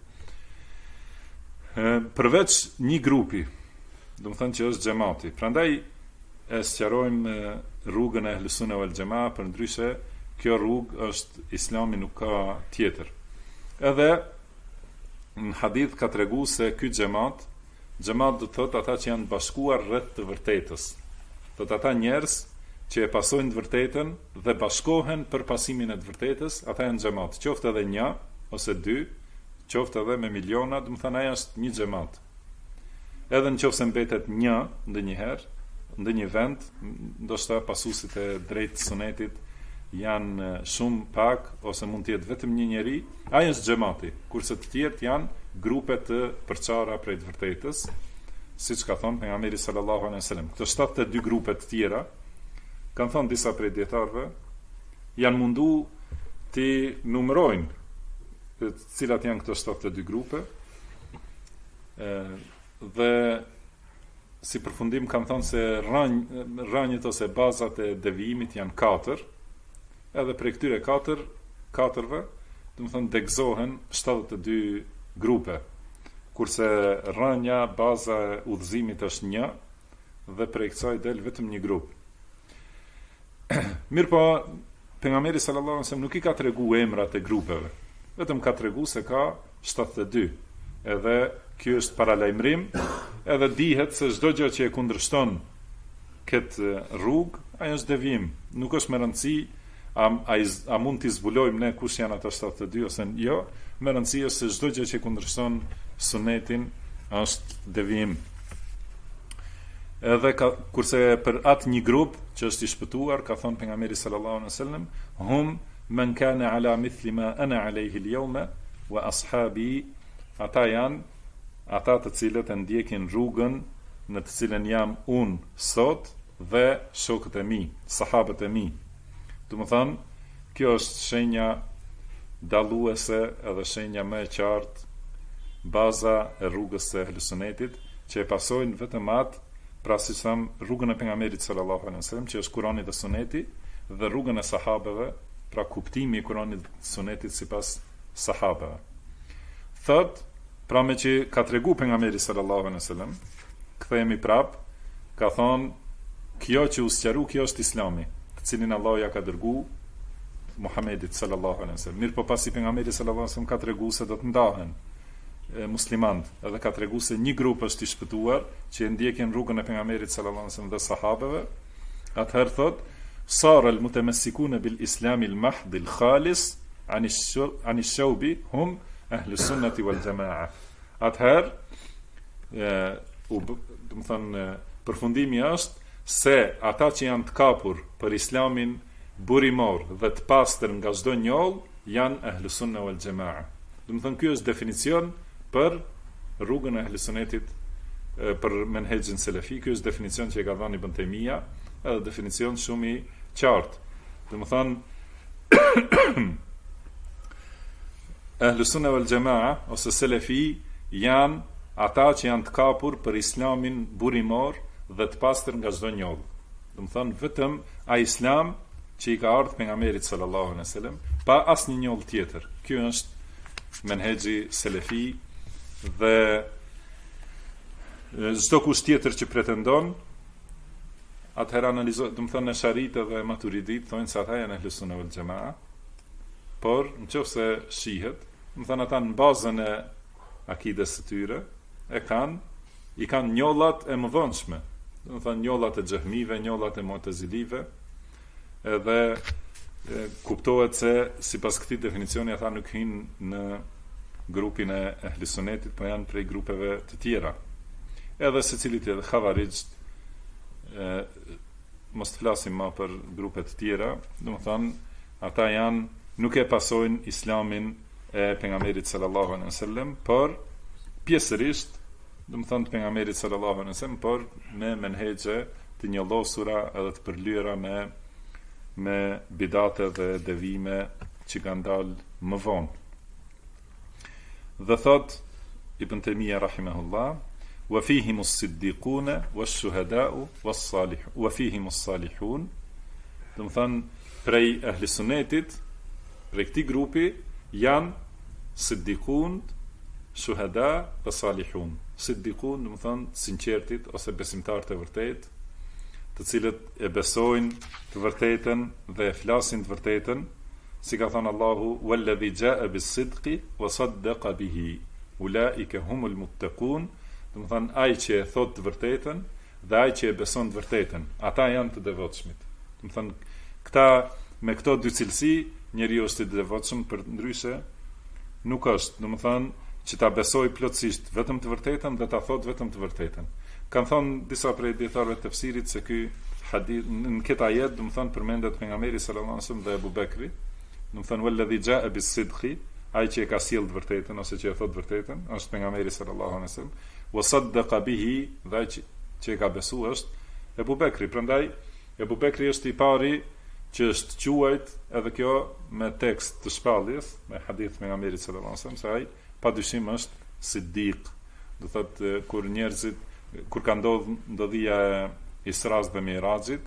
Përveç një grupi, do të thënë që është xhamati. Prandaj e sqarojmë rrugën e Ahlus Sunne wal Jamaa, përndryshe kjo rrugë është Islami, nuk ka tjetër. Edhe në hadith ka treguar se ky xhamat do të thotë ata që janë bashkuar rreth të vërtetës. Do të ata njerëz që e pasojnë të vërtetën dhe bashkohen për pasimin e të vërtetës, ata janë xhamat. Qoftë edhe një ose dy, qoftë edhe me miliona, do të thënë ai është një xhamat. Edhe nëse mbetet një ndonjëherë, në një vend, ndoshta pasuesit e drejtë sunetit janë shumë pak, ose mund të jetë vetëm një njeri, ai është xhamati, kurse të tjerët janë grupe të përçara prej të vërtetës, siç ka thënë pejgamberi sallallahu alaihi wasallam. Këto 72 grupe të tjera, kanë thënë disa prej dietarëve, janë mundu të numërojnë të cilat janë këto 72 grupe, dhe si përfundim kanë thënë se rrënjët ose bazat e devijimit janë 4, edhe prej këtyre 4-ve, do të thënë degëzohen 72 grupe, kurse rrënja, baza e udhëzimit është 1, dhe prej kësaj del vetëm një grup. Mirë po, pejgamberi sallallahu alaihi wasallam nuk i ka treguar emrat e grupeve, vetëm ka treguar se ka 72. Edhe ky është paralajmërim, edhe dihet se çdo gjë që e kundërshton këtë rrugë, ai është devijim. Nuk është me rëndësi a mund t'i zbulojmë ne kush janë ata 72 ose jo, me rëndësi është se çdo gjë që kundërshton sunetin është devijim. Edhe kurse për atë një grup që është i shpëtuar, ka thënë pejgamberi sallallahu alaihi wasallam, hum man kana ala mithli ma ana alayhi al-yawma wa ashabi, ata janë ata të cilët e ndjekin rrugën në të cilën jam unë sot dhe shokët e mi, sahabët e mi. Do të thënë, kjo është shenja dalluese edhe shenja më e qartë baza e rrugës së ehlusunetit, që e pasojnë vetëm atë, pra si tham, rrugën e pejgamberit sallallahu alaihi wasallam, që është Kurani dhe Suneti, dhe rrugën e sahabeve, pra kuptimi i Kuranit dhe Sunetit sipas sahabeve. Thot, pra me që ka tregu pejgamberi sallallahu alaihi wasallam, kthehemi prap, ka thonë, kjo që u sqaru, kjo është Islami, të cilin Allah ja ka dërgu Muhamedit sallallahu alaihi wasallam. Mirë po pasi pejgamberi sallallahu alaihi wasallam ka tregu se do të ndahen muslimant, edhe ka tregu se një grup është i shpëtuar që e ndjekin rrugën e pejgamberit sallallahu alaihi wasallam dhe sahabeve. Atëherë thot, sara al-mutamassikuna bil islam al-mahd al-khalis an ash-shawbi hum ahli sunnati wal jamaa. Atëherë do të thonë përfundimi është se ata që janë të kapur për islamin burimor dhe të pastër nga çdo njoll janë ahli sunna wal jamaa. Do të thonë ky është definicion për rrugën e ehlusunetit, për menhexhin selefi. Ky është definicion që e ka dhënë Ibn Taymija, edhe definicion shumë i qartë. Do të thonë ehlusunna wal jamaa ose selefi janë ata që janë të kapur për islamin burimor dhe të pastër nga çdo njoll. Do të thonë vetëm ai islam që i ka ardhur pejgamberit sallallahu alaihi wasallam, pa asnjë njoll tjetër. Ky është menhexhi selefi dhe çdo kush tjetër që pretendon, atëherë analizohet, do të thonë Sharit dhe Maturidit thonë se ata janë ahlus sunna wal jamaa, por nëse shihet, do të thonë ata në bazën e akides së tyre i kanë njollat e mëdhënshme, do të thonë njollat e xehmive, njollat e mu'tazilive, edhe kuptohet se sipas këtij definicioni ata nuk hyjnë në grupin e ehlusunetit, po janë prej grupeve të tjera. Edhe secili tjetër Khawarij, mos të flasim më për grupe të tjera, do të thonë ata nuk e pasojnë islamin e pejgamberit sallallahu alaihi wasallam, por pjesërisht, do të thonë pejgamberit sallallahu alaihi wasallam, por me menhexhe të njollosura edhe të përlyera me bidate dhe devime që kanë dalë më vonë. Dhe thot Ibn Taymija rahimahullah, wa fihim as-siddiquna wash-shuhada'u was-salihun wa fihim as-salihun. Do të thonë prej ahli sunetit, prej këtij grupi janë siddiqun, shuhada dhe salihun. Siddiqun do të thonë sinqertit ose besimtarët e vërtetë, të cilët e besojnë të vërtetën dhe e flasin të vërtetën, si ka thënë Allahu, walladhi jaa bis-sidqi wa saddaqa bihi ulaika humul muttaqun. Do të thonë ai që e thot të vërtetën dhe ai që e beson të vërtetën, ata janë të devotshmit. Do të thonë këta me këto dy cilësi, njeriu është i devotshëm, përndryshe nuk është. Do të thonë që ta besoj plotësisht vetëm të vërtetën dhe ta thot vetëm të vërtetën. Kanë thonë disa prej dietarëve të tefsirit se ky hadith në këtë ajet, do të thonë përmendet pejgamberi sallallahu alajhi wasallam dhe Abu Bekri. Do të thonë walladhi jaa bis-sidqi, ai që e ka sjellë të vërtetën ose që e thot vërtetën, është pejgamberi sallallahu alajhi wasallam. Wa saddaqa bihi, dhe ai që e ka besuar është Abu Bekri. Prandaj Abu Bekri është i pari që është quajt edhe kjo me tekst të shpalljes, me hadith pejgamberit sallallahu alajhi wasallam, se ai padyshim është siddiq. Do thotë kur ka ndodhia e Isras dhe Mirajit,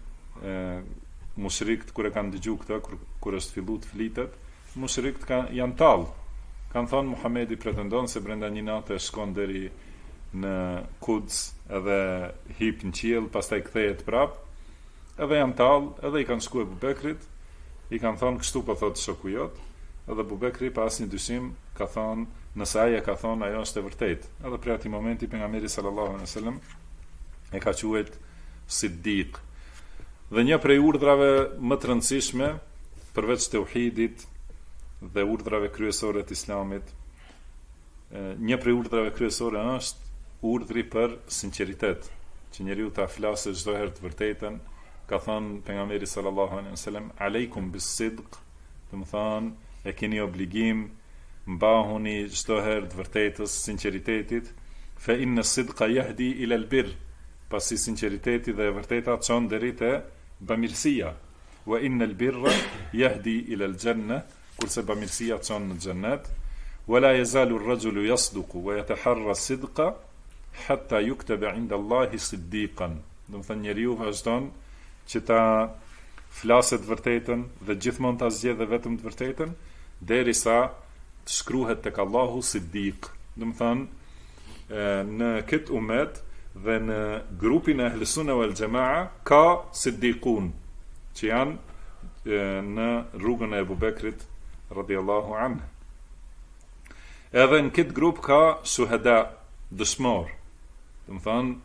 mushrikët kur e kanë dëgjuar këtë, kur është filluar të flitet, mushrikët janë tallë. Kanë thonë Muhamedi pretendon se brenda një nate shkon deri në Quds, edhe hip në qiell, pastaj kthehet prap. Edhe janë tallë, edhe i kanë shkuar Abu Bekrit, i kanë thonë kështu po thotë shoku jot, edhe Abu Bekri pas një dyshim ka thonë, nëse ai e ka thonë, ajo është e vërtetë. Edhe prej atij momenti pejgamberi sallallahu alaihi wasallam e ka quajt siddiq. Dhe një prej urdhrave më të rëndësishme përveç tauhidit dhe urdhrave kryesore të Islamit, një prej urdhrave kryesore është urdhri për sinqeritet, që njeriu ta flasë çdo herë të vërtetën. Ka thënë pejgamberi sallallahu alaihi wasallam, aleikum bis-sidq, do të thonë e keni obligim mbahuni çdo herë të vërtetës, sinqeritetit, fa inna as-sidqa yahdi ila al-birr, pasi sinqeriteti dhe e vërteta çon deri te bamirësia, wa inna al-birra yahdi ila al-janna, kurse bamirësia çon në xhennet, ولا يزال الرجل يصدق ويتحرى الصدق حتى يكتب عند الله صديقا. Do të thënë njeriu vazhdon që ta flasë të vërtetën dhe gjithmonë ta zgjedhë vetëm të vërtetën derisa të shkruhet tek Allahu siddiq. Do të thënë në këtë umet dhe në grupin e Ahlus Sunna wal Jamaa ka siddiqun që janë në rrugën e Abu Bekrit radhiyallahu anhu. Edhe në këtë grup ka shuhada, dëshmor. Do të thënë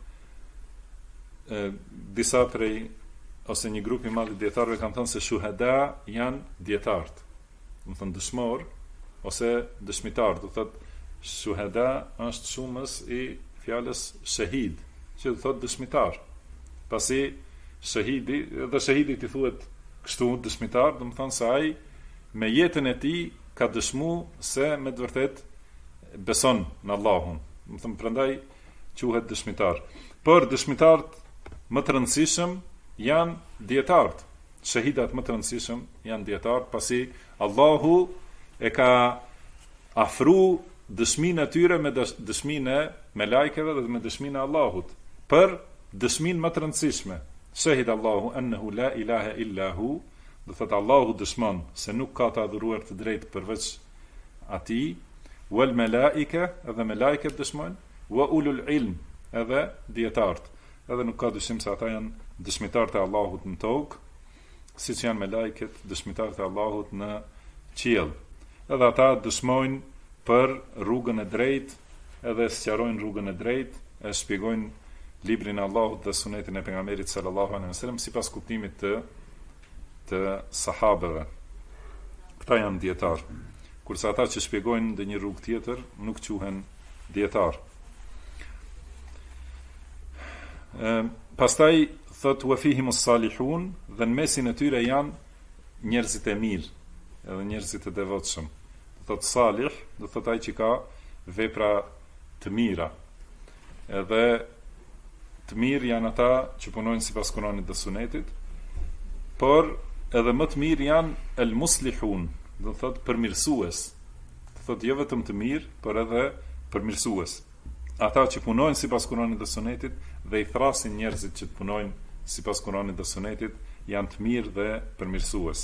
disa prej ose një grup i madh i dietarëve kanë thënë se shuhada janë dietarët. Do të thënë dëshmor ose dëshmitar. Do thotë shuhada është shumës i fjalës shahid, që do thotë dëshmitar. Pasi shahidi, dhe shahidi i thuhet kështu dëshmitar, do të thonë se ai me jetën e tij ka dëshmu se me të vërtet beson në Allahun. Do të thonë prandaj quhet dëshmitar. Por dëshmitarët më të rëndësishëm janë dietarët. Shahidat më të rëndësishëm janë dietarët, pasi Allahu e ka afru dëshminë e tyre me dëshminë e melajkeve dhe me dëshminë e Allahut për dëshminë më të rëndësishme. Shahid Allahu annahu la ilaha illa hu, do thotë Allahu dëshmon se nuk ka të adhuruar të drejtë përveç atij, wal malaika, edhe melajket dëshmojnë, wa ulul ilm, edhe dietarët. Edhe nuk ka dyshim se ata janë dëshmitarët e Allahut në tokë, siç janë melajket dëshmitarët e Allahut në qiell. Edhe ata dëshmojnë për rrugën e drejtë, edhe sqarojnë rrugën e drejtë, e shpjegojnë librin e Allahut dhe sunetin e pejgamberit sallallahu alaihi wasallam sipas kuptimit të sahabeve. Këta janë dietar. Kurse ata që shpjegojnë ndonjë rrugë tjetër nuk quhen dietar. Pastaj thot wa fihimus salihun, dhe në mesin e tyre janë njerëzit e mirë, edhe njerëzit e devotshëm. Do thot salih, do thot ai që ka vepra të mira. Edhe të mirë janë ata që punojnë sipas Kuranit dhe Sunetit, por edhe më të mirë janë el muslihun, do thot përmirësues. Do thot jo vetëm të mirë, por edhe përmirësues. Ata që punojnë sipas Kuranit dhe Sunetit dhe i thrasin njerëzit që të punojnë sipas Kuranit dhe Sunetit janë të mirë dhe përmirësues.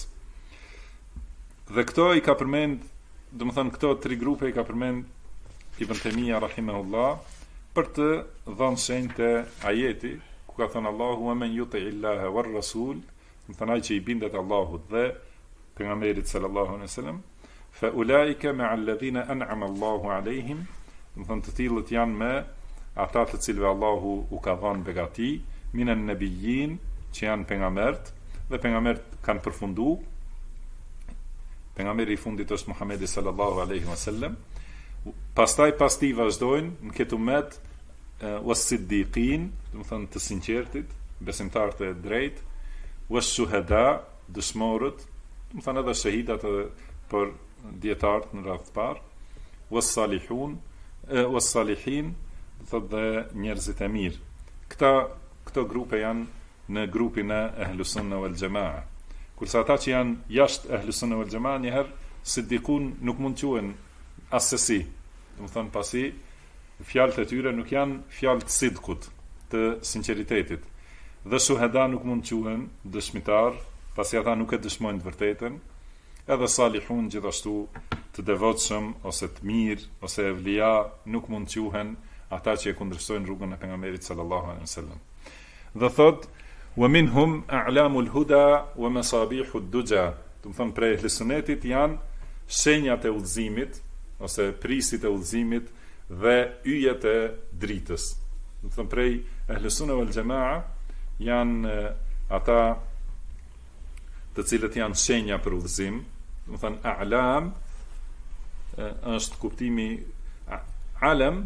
Dhe këto i ka përmend, do të thënë këto tri grupe i ka përmend Ibn Taymija rahimahullah për të dhënë shenjë të ajeti ku ka thënë Allahu wa man yuti illaha war rasul, do të thënë ai që i bindet Allahut dhe pejgamberit sallallahu alaihi wasallam, fa ulaika ma'a alladhina an'ama Allahu alaihim, do të thënë të tillët janë me ata të cilëve Allahu u ka dhënë begati, minan nabiyyin, që janë pejgambert, dhe pejgambert kanë përfunduar. Pejgamberi i fundit është Muhamedi sallallahu alaihi wasallam. Pastaj pas tij vazhdojnë në këtë umet was-siddiqin, do të thënë të sinqertit, besimtarët e drejtë, was-shuhada, dëshmorët, do të thënë edhe shahidat për dietarët në radhë të parë, was-salihun, was-salihin, do të thotë dhe njerëzit e mirë. Këto grupe janë në grupin e Ahlus Sunna wal Jamaa. Kurse ata që janë jashtë Ahlus Sunna wal Jamaa, njëherë siddiqun nuk mund quhen asesi. Do të thonë pasi fjalët e tyre nuk janë fjalë të sidkut, të sinqeritetit. Dhe shuhada nuk mund quhen dëshmitar, pasi ata nuk e dëshmojnë të vërtetën. Edhe salihun gjithashtu të devotshëm ose të mirë ose evlia nuk mund quhen ata që e kundërshtojnë rrugën e pejgamberit sallallahu alaihi wasallam. Dhe thot wa minhum a'lamul huda wa masabihud duja. Do të thonë prej Ahlusunetit janë shenjat e udhëzimit ose prisit e udhëzimit dhe yjet e dritës. Do të thonë prej Ahlusunna wal Jamaa janë ata të cilët janë shenja për udhëzim. Do të thonë a'lam është kuptimi alam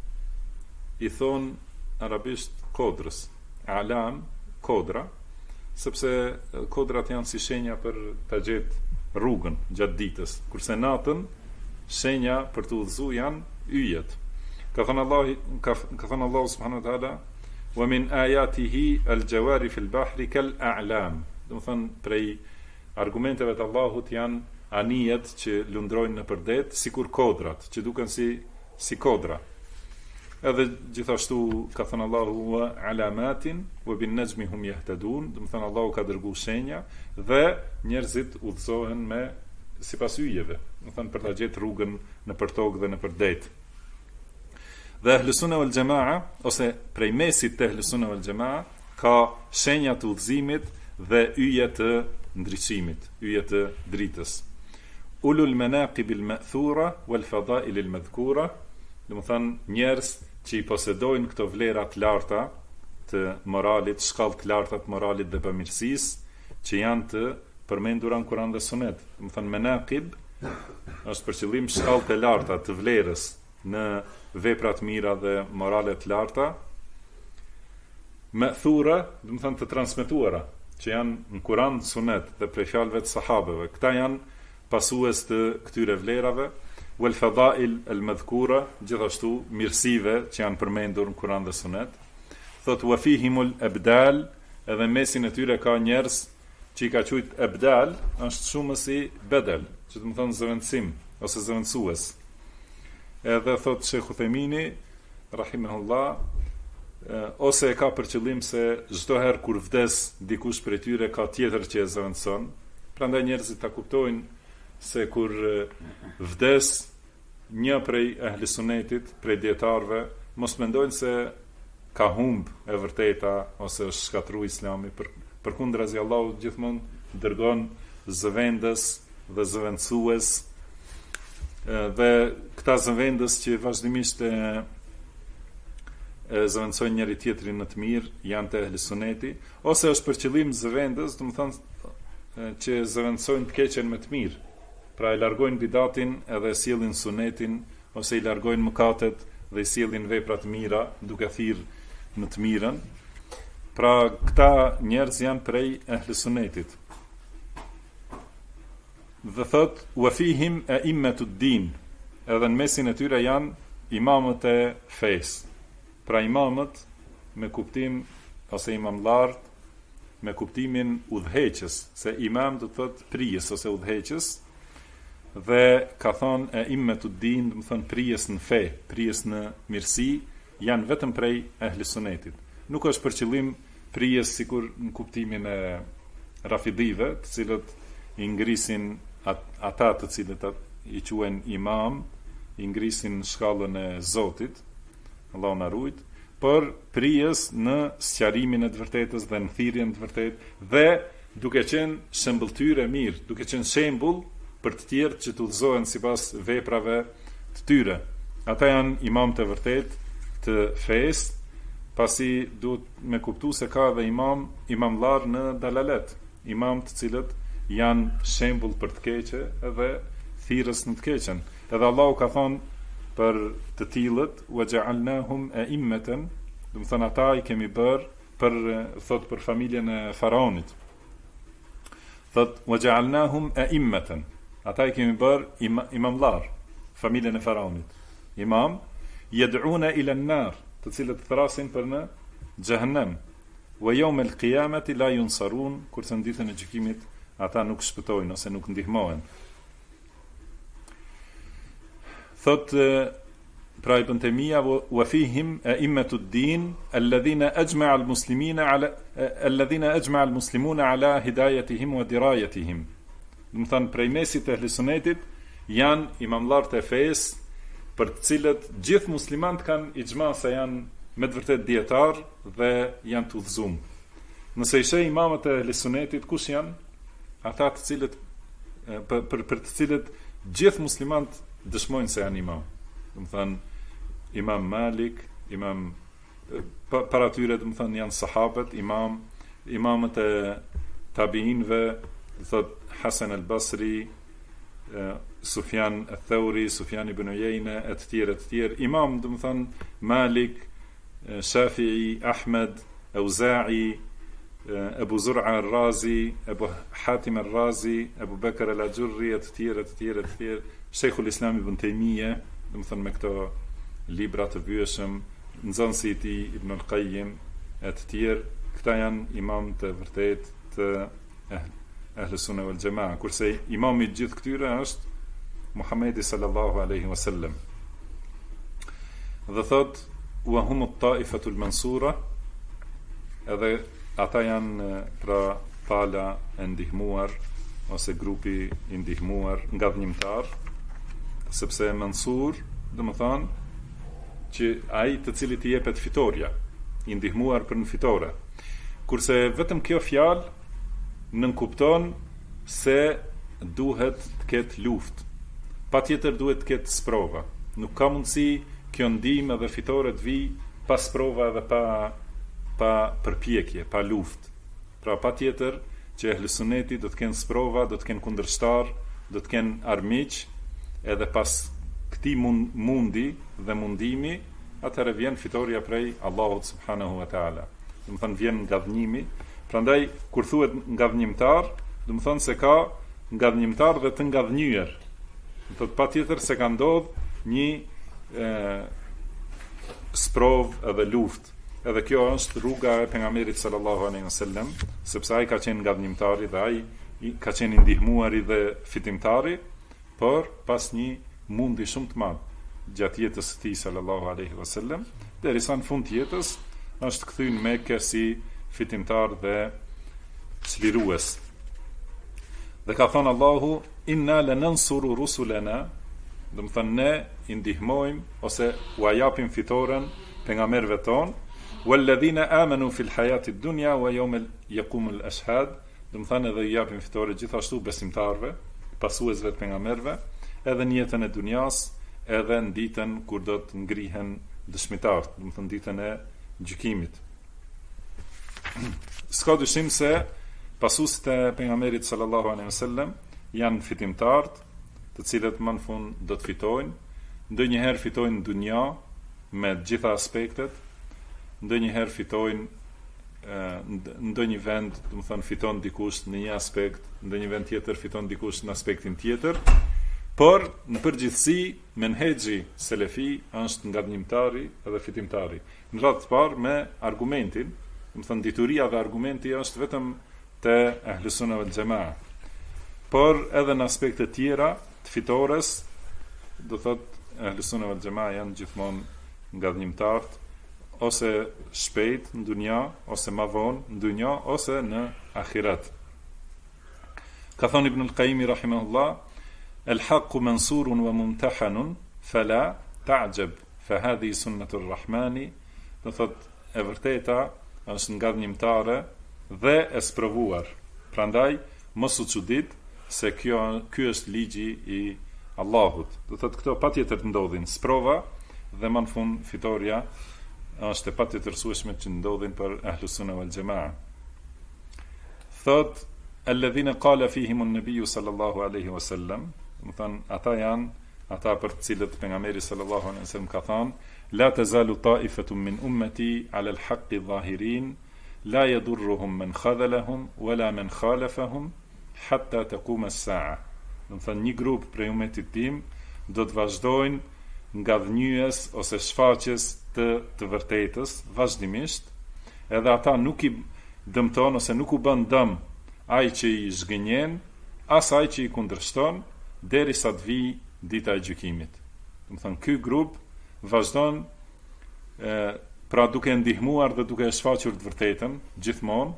i thon arabisht kodrës. Alam, kodra, sepse kodrat janë si shenja për të gjetë rrugën gjatë ditës, kurse natën shenja për të udhëzuar janë yjet. Ka thënë Allahu subhanahu wa taala wa min ayatihi al-jawari fil bahri kal a'lam. Do të thonë prej argumenteve të Allahut janë anijet që lundrojnë nëpër det, sikur kodrat, që duken si kodra. Edhe gjithashtu ka thënë Allahu wa alamatin wa bin najmi hum yahtadun, do të thënë Allahu ka dërguar shenja dhe njerëzit udhëzohen me sipas yjeve, do thënë për ta gjetur rrugën nëpër tokë dhe nëpër det. Dhe Ahlusunna wal Jamaa ose prej mesit të Ahlusunna wal Jamaa ka shenja të udhëzimit dhe yje të ndriçimit, yje të dritës. Ulul manaqib al ma'thura wal fada'il al madhkura, do të thënë njerëz që i posedojnë këto vlera të larta të moralit, shkallë të larta të moralit dhe bamirësisë, që janë të përmendura në Kur'an dhe Sunet. Do të thënë manaqib është për qëllim shkallë të larta të vlerës në vepra të mira dhe morale të larta. Ma'thura, do të thënë të transmetuara, që janë në Kur'an, Sunet dhe prej fjalëve të sahabeve. Këta janë pasues të këtyre vlerave. Wal fadail al madhkura, gjithashtu mirësive që janë përmendur në Kur'an dhe Sunet. Thot wa fihimul abdal, edhe mesin e tyre ka njerëz që i ka quajt abdal, është shumë si bedel, që do të thonë zëvendësim ose zëvendësues. Edhe thot Sheikh Uthemini rahimahullah, ose e ka për qëllim se çdo herë kur vdes dikush prej tyre ka tjetër që e zëvendëson. Prandaj njerëzit ta kuptojnë se kur vdes një prej ehli sunetit, prej dietarëve, mos mendojnë se ka humb e vërteta ose është shkatruar Islami, përkundrazi Allahu gjithmonë dërgon zëvendës dhe zëvendësues, dhe këta zëvendës që vazhdimisht e zëvendësojnë njëri tjetrin në të mirë, janë të ehli suneti, ose është për qëllim zëvendës, do të thonë që zëvendësojnë të keqen me të mirë. Pra i largojnë bidatin edhe sjellin sunetin, ose i largojnë mëkatet dhe i sjellin vepra të mira, duke thirrë në të mirën. Pra këta njerëz janë prej ehli sunetit. Dhe thot wa fihim a'immatud din, edhe në mesin e tyre janë imamët e fesë. Pra imamët me kuptim ose imamlart me kuptimin udhëheqës, se imam do të thot prijes ose udhëheqës. Dhe ka thonë e immetud din, do të thonë prijes në fe, prijes në mirësi, janë vetëm prej ehli sunetit. Nuk është për qëllim prijes sikur në kuptimin e rafidive, të cilët i ngrisin ata të cilët i quhen imam, i ngrisin shkallën e Zotit, Allahu na ruaj, por prijes në sqarimin e të vërtetës dhe në thirrjen e të vërtetë, dhe duke qenë shembulltyre mirë, duke qenë shembull për të tjerë që të udhëzohen sipas veprave të tyre. Ata janë imam të vërtet të fesë, pasi duhet me kuptu se ka dhe imamlar në dalalet, imam të cilët janë shembull për të keqe edhe thirrës në të keqen. Edhe Allahu ka thonë për të tillët wa ja'alnahum a'immatan, do të thonë ata i kemi bërë për familjen e faraonit. Thot wa ja'alnahum a'immatan, ata i kemi bërë imamlar, familjen e faraonit. Imam, yad'una ila an-nar, të cilët thrasin për në xhehenem. Wa yawm al-qiyamati la yunsarun, kurse në ditën e gjykimit ata nuk shpëtojnë ose nuk ndihmohen. Thot pra Ibn Taymija wa fihim a'immatud din alladhina ajma'a al-muslimuna ala hidayatihim wa dirayatihim. Do të thënë prej mesit të ehli sunetit janë imamllar të fesë, për të cilët gjithë muslimanët kanë ixhma se janë me të vërtet dietar dhe janë të udhëzuar. Nëse i sheh imamët e ehli sunetit, kush janë? Ata të cilët për të cilët gjithë muslimanët dëshmojnë se janë imam. Do të thënë Imam Malik, imam para tyre, do të thënë janë sahabët, imamët e tabiinëve, thot Hasan al-Basri, Sufjan al-Thawri, Sufjan ibn Uyayna, e të tjerë. Imam, do të thënë Malik, Shafi'i, Ahmed, Auza'i, Abu Zur'a al-Razi, Abu Hatim al-Razi, Abu Bakr al-Ajurri, e të tjerë. Sheikhul Islam ibn Taymija, do të thënë me këto libra të vyeshëm, nxënësi i tij Ibn al-Qayyim, e të tjerë. Këta janë imam të vërtet të Ahlus Sunna wal Jamaa, kurse imami i gjithë këtyre është Muhamedi sallallahu alaihi wasallam. Dhe thot wa hum at-ta'ifatul mansura, edhe ata janë pra pala e ndihmuar ose grupi i ndihmuar nga dhënimtar, sepse mansur do të thonë që ai të cilit i jepet fitoria, i ndihmuar për në fitore. Kurse vetëm kjo fjalë nënkupton se duhet të ketë luftë. Patjetër duhet të ketë sprova. Nuk ka mundësi kjo ndihmë dhe fitore të vi pa sprova dhe pa përpjekje, pa luftë. Pra patjetër që ehlusuneti do të kenë sprova, do të kenë kundërshtar, do të kenë armiq, edhe pas këtij mundi dhe mundimi, atëherë vjen fitoria prej Allahut subhanahu wa taala. Do të thonë vjen nga dhënimi. Prandaj kur thuhet ngadhnimtar, do të thonë se ka ngadhnimtar dhe të ngadhnyer. Do të patjetër se ka ndodh një sprov edhe luftë. Edhe kjo është rruga e pejgamberit sallallahu alaihi wasallam, sepse ai ka qenë ngadhnimtari dhe ai ka qenë ndihmuari dhe fitimtari, por pas një mundi shumë të madh gjatë jetës së tij sallallahu alaihi wasallam, derisa në fund të jetës është kthyer në Mekë si fitimtar dhe çlirues. Dhe ka thënë Allahu, inna lanansuru rusulana, do të thënë ne i ndihmojmë ose u japim fitoren pejgamberëve tonë, walladhina amanu fil hayati dunya wa yawma yaqumul ashhad, do të thënë edhe i japim fitore gjithashtu besimtarëve, pasuesve të pejgamberëve, edhe në jetën e dunjas, edhe në ditën kur do të ngrihen dëshmitarët, do të thënë ditën e gjykimit. S'ka dyshim se pasuesit e pejgamberit sallallahu alaihi wasallam janë fitimtarët, të cilët më në fund do të fitojnë, ndonjëherë fitojnë në dunja me të gjitha aspektet, ndonjëherë fitojnë ndonjë vend, do të thënë fiton dikush në një aspekt, ndonjë vend tjetër fiton dikush në aspektin tjetër, por në përgjithësi menhexhi selefi është ngadhnimtari edhe fitimtari. Në radhë të parë me argumentin, do të thënë dituria dhe argumenti është vetëm te Ahlus Sunna wal Jamaa. Por edhe në aspekte tjera të fitores, do thotë Ahlus Sunna wal Jamaa janë gjithmonë ngadhnimtarët, ose shpejt në dunja, ose ma vonë në dunja, ose në ahiret. Ka thonë Ibn al-Qayyim rahimahullah, el-haqqu mansurun wa mumtahanun, fala ta'jab, fa hadhi sunnatur rahmani, do thotë e vërteta është ngadhnimtare dhe e sprovuar. Prandaj mos u çudit se ky është ligji i Allahut. Do thotë këto patjetër të ndodhin sprova dhe më në fund fitoria është e patjetërsueshme që ndodhin për Ahlus Sunna wal Jamaa. Thot alladhina qala fihim an-nabiy sallallahu alaihi wasallam, do të thonë ata janë ata për të cilët pejgamberi sallallahu alaihi wasallam ka thënë la tazalu ta'ifatun min ummati ala al-haqqi zahirin la yadurruhum man khadhalahum wala man khalafahum hatta taquma as-sa'a. Do të thonë një grup prej ummetit tim do të vazhdojnë ngadhnjyes ose shfaqjes të vërtetës vazhdimisht, edhe ata nuk i dëmton ose nuk u bën dëm ai që i zgënjen, as ai që i kundërshton, derisa të vi dita e gjykimit. Do të thonë ky grup vazhdon pra duke ndihmuar dhe duke shfaqur të vërtetën gjithmonë.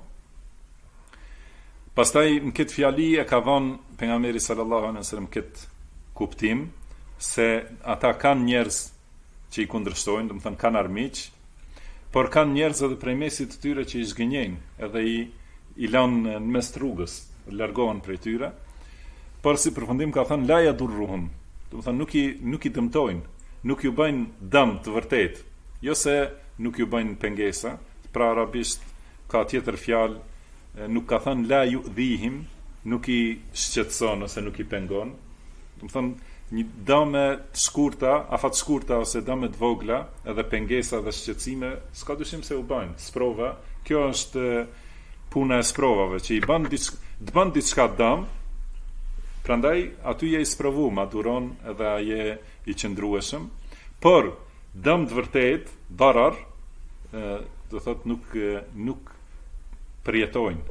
Pastaj në këtë fjali e ka dhënë pejgamberi sallallahu alaihi wasallam këtë kuptim se ata kanë njerëz që i kundërshtojnë, do të thënë kanë armiq, por kanë njerëz edhe prej mesit të tyre që i zgënjejnë, edhe i lanë në mes të rrugës, largohen prej tyre. Por si përfundim ka thënë la yadurruhum, do të thënë nuk i dëmtojnë, nuk ju bëjnë dëm të vërtet, jo se nuk ju bëjnë pengesa, pra arabisht ka tjetër fjalë, nuk ka thënë la yu'dhihim, nuk i shqetëson ose nuk i pengon, do të thënë një dëme të shkurta, afat shkurta ose dëme të vogla, edhe pengesa dhe shqetësime, s'ka dyshim se u bëjnë sprova. Kjo është puna e sprovave, që të bën diçka dëm, prandaj aty je i sprovu, maduron edhe je i qëndrueshëm, por dëm të vërtet, darar, do thot nuk përjetojnë.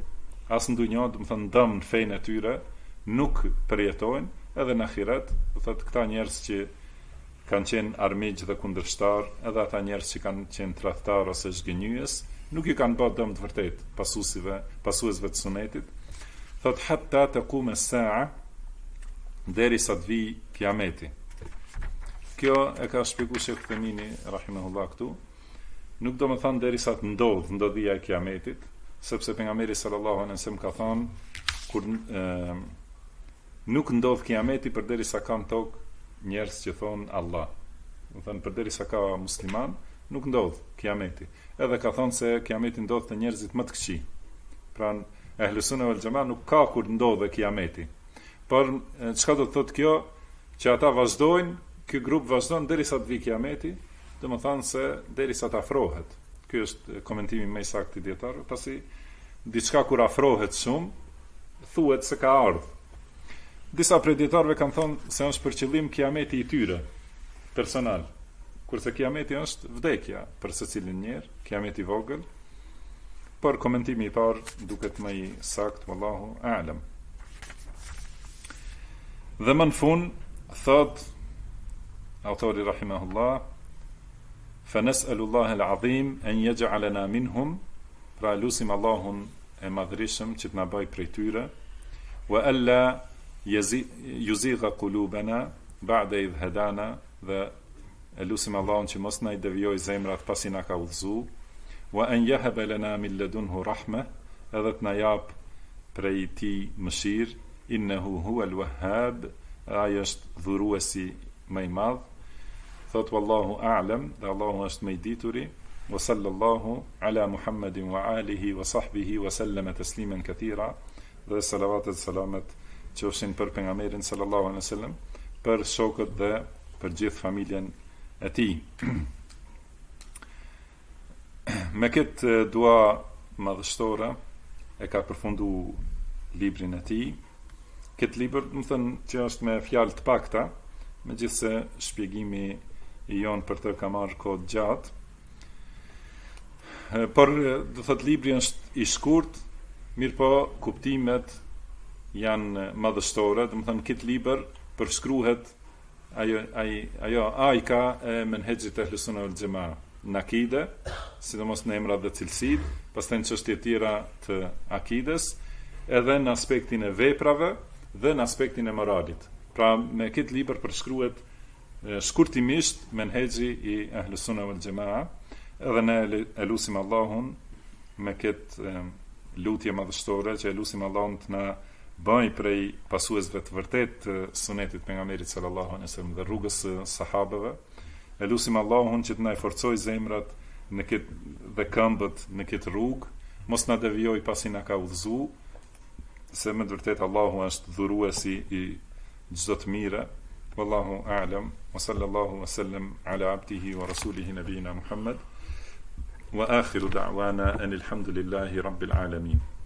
as në dunjë, do të thonë dëm në fenë e tyre, nuk përjetojnë, edhe në ahiret, do thotë këta njerëz që kanë qenë armiq dhe kundërshtar, edhe ata njerëz që kanë qenë tradhtar ose zhgënjyes, nuk i kanë bërë dëm të vërtet pasuesve të sunetit. Thot hatta taqum as-sa'a, derisa të vi kiameti. Kjo e ka shpjeguar Sheh Themini rahimahullah këtu. Nuk do të thonë derisa të ndodhia e kiametit, sepse pejgamberi sallallahu alaihi wasallam ka thënë kur nuk ndodh kiameti përderisa kanë tokë njerëz që thonë Allah. Do thënë përderisa ka musliman, nuk ndodh kiameti. Edhe ka thonë se kiameti ndodh te njerëzit më të këqij. Pra Ehlu Sunna wal Jamaa nuk ka kur ndodhe kiameti. Por çka do të thotë kjo? Që ata vazhdojnë, ky grup vazhdon derisa të vi kiameti, do të thonë se derisa të afrohet. Ky është komentimi më i saktë i dietarëve, pasi diçka kur afrohet shumë, thuhet se ka ardhur. Disa prej dietarëve kanë thonë se është për qëllim kiameti i tyre personal, kurse kiameti është vdekja për secilin njerë, kiameti i vogël. Por komentimi i parë duket më i saktë, wallahu a'lam. Dhe më në fund thot autori rahimahullah, fa nas'alullaha al-azim an yaj'alana minhum, pra lusim Allahun e madhrishëm që të na bëj prej tyre, wa alla yuzigha qulubana ba'da idh hadana, dhe e lusim Allahun që mos na i devijoj zemrat pasi na ka udhëzu, wa an yahaba lana min ladunhu rahma, edhe të na jap prej tij mëshirë, innehu huwa al-wahhab, ai është dhuruesi më i madh. Thot wallahu a'lam, dhe Allahu është më i dituri. Wa sallallahu ala Muhammedin wa alihi wa sahbihi wa sallama tasliman katira, dhe salavatet selamet qofshin për pejgamberin sallallahu alaihi wasallam, për shokët dhe për gjithë familjen e tij. Me këtë dua madhështore e ka përfundu librin e tij. Këtë libër, do të thënë që është me fjalë të pakta, megjithse shpjegimi i jon për të ka marrë kohë gjatë. Por do thotë libri është i shkurt, mirëpo kuptimet janë madhështore, do të thënë këtë libër përshkruhet ajo ajka e menhexhit e Ehlu Sunna wal Jamaa në akide, sidomos në emrat dhe cilësit, pastaj në çështje tjera të akides, edhe në aspektin e veprave dhe në aspektin e moralit. Pra me këtë libër përshkruhet shkurtimisht menhexhi i Ehlu Sunna wal Jamaa, edhe ne e lusim Allahun me këtë lutje madhështore, që e lusim Allahun të na bëj prej pasuesve të vërtet të sunetit pejgamberit sallallahu alaihi wasallam dhe rrugës së sahabeve. E lusim Allahun që të na forcoj zemrat në këtë dhe këmbët në këtë rrugë, mos na devijoj pasi na ka udhëzu, se me të vërtet Allahu është dhuruesi i çdo të mire. Wallahu a'lam, wa sallallahu wa sallam ala abdihi wa rasulihi nabiyina Muhammad, wa akhiru da'wana anil hamdulillahi rabbil alamin.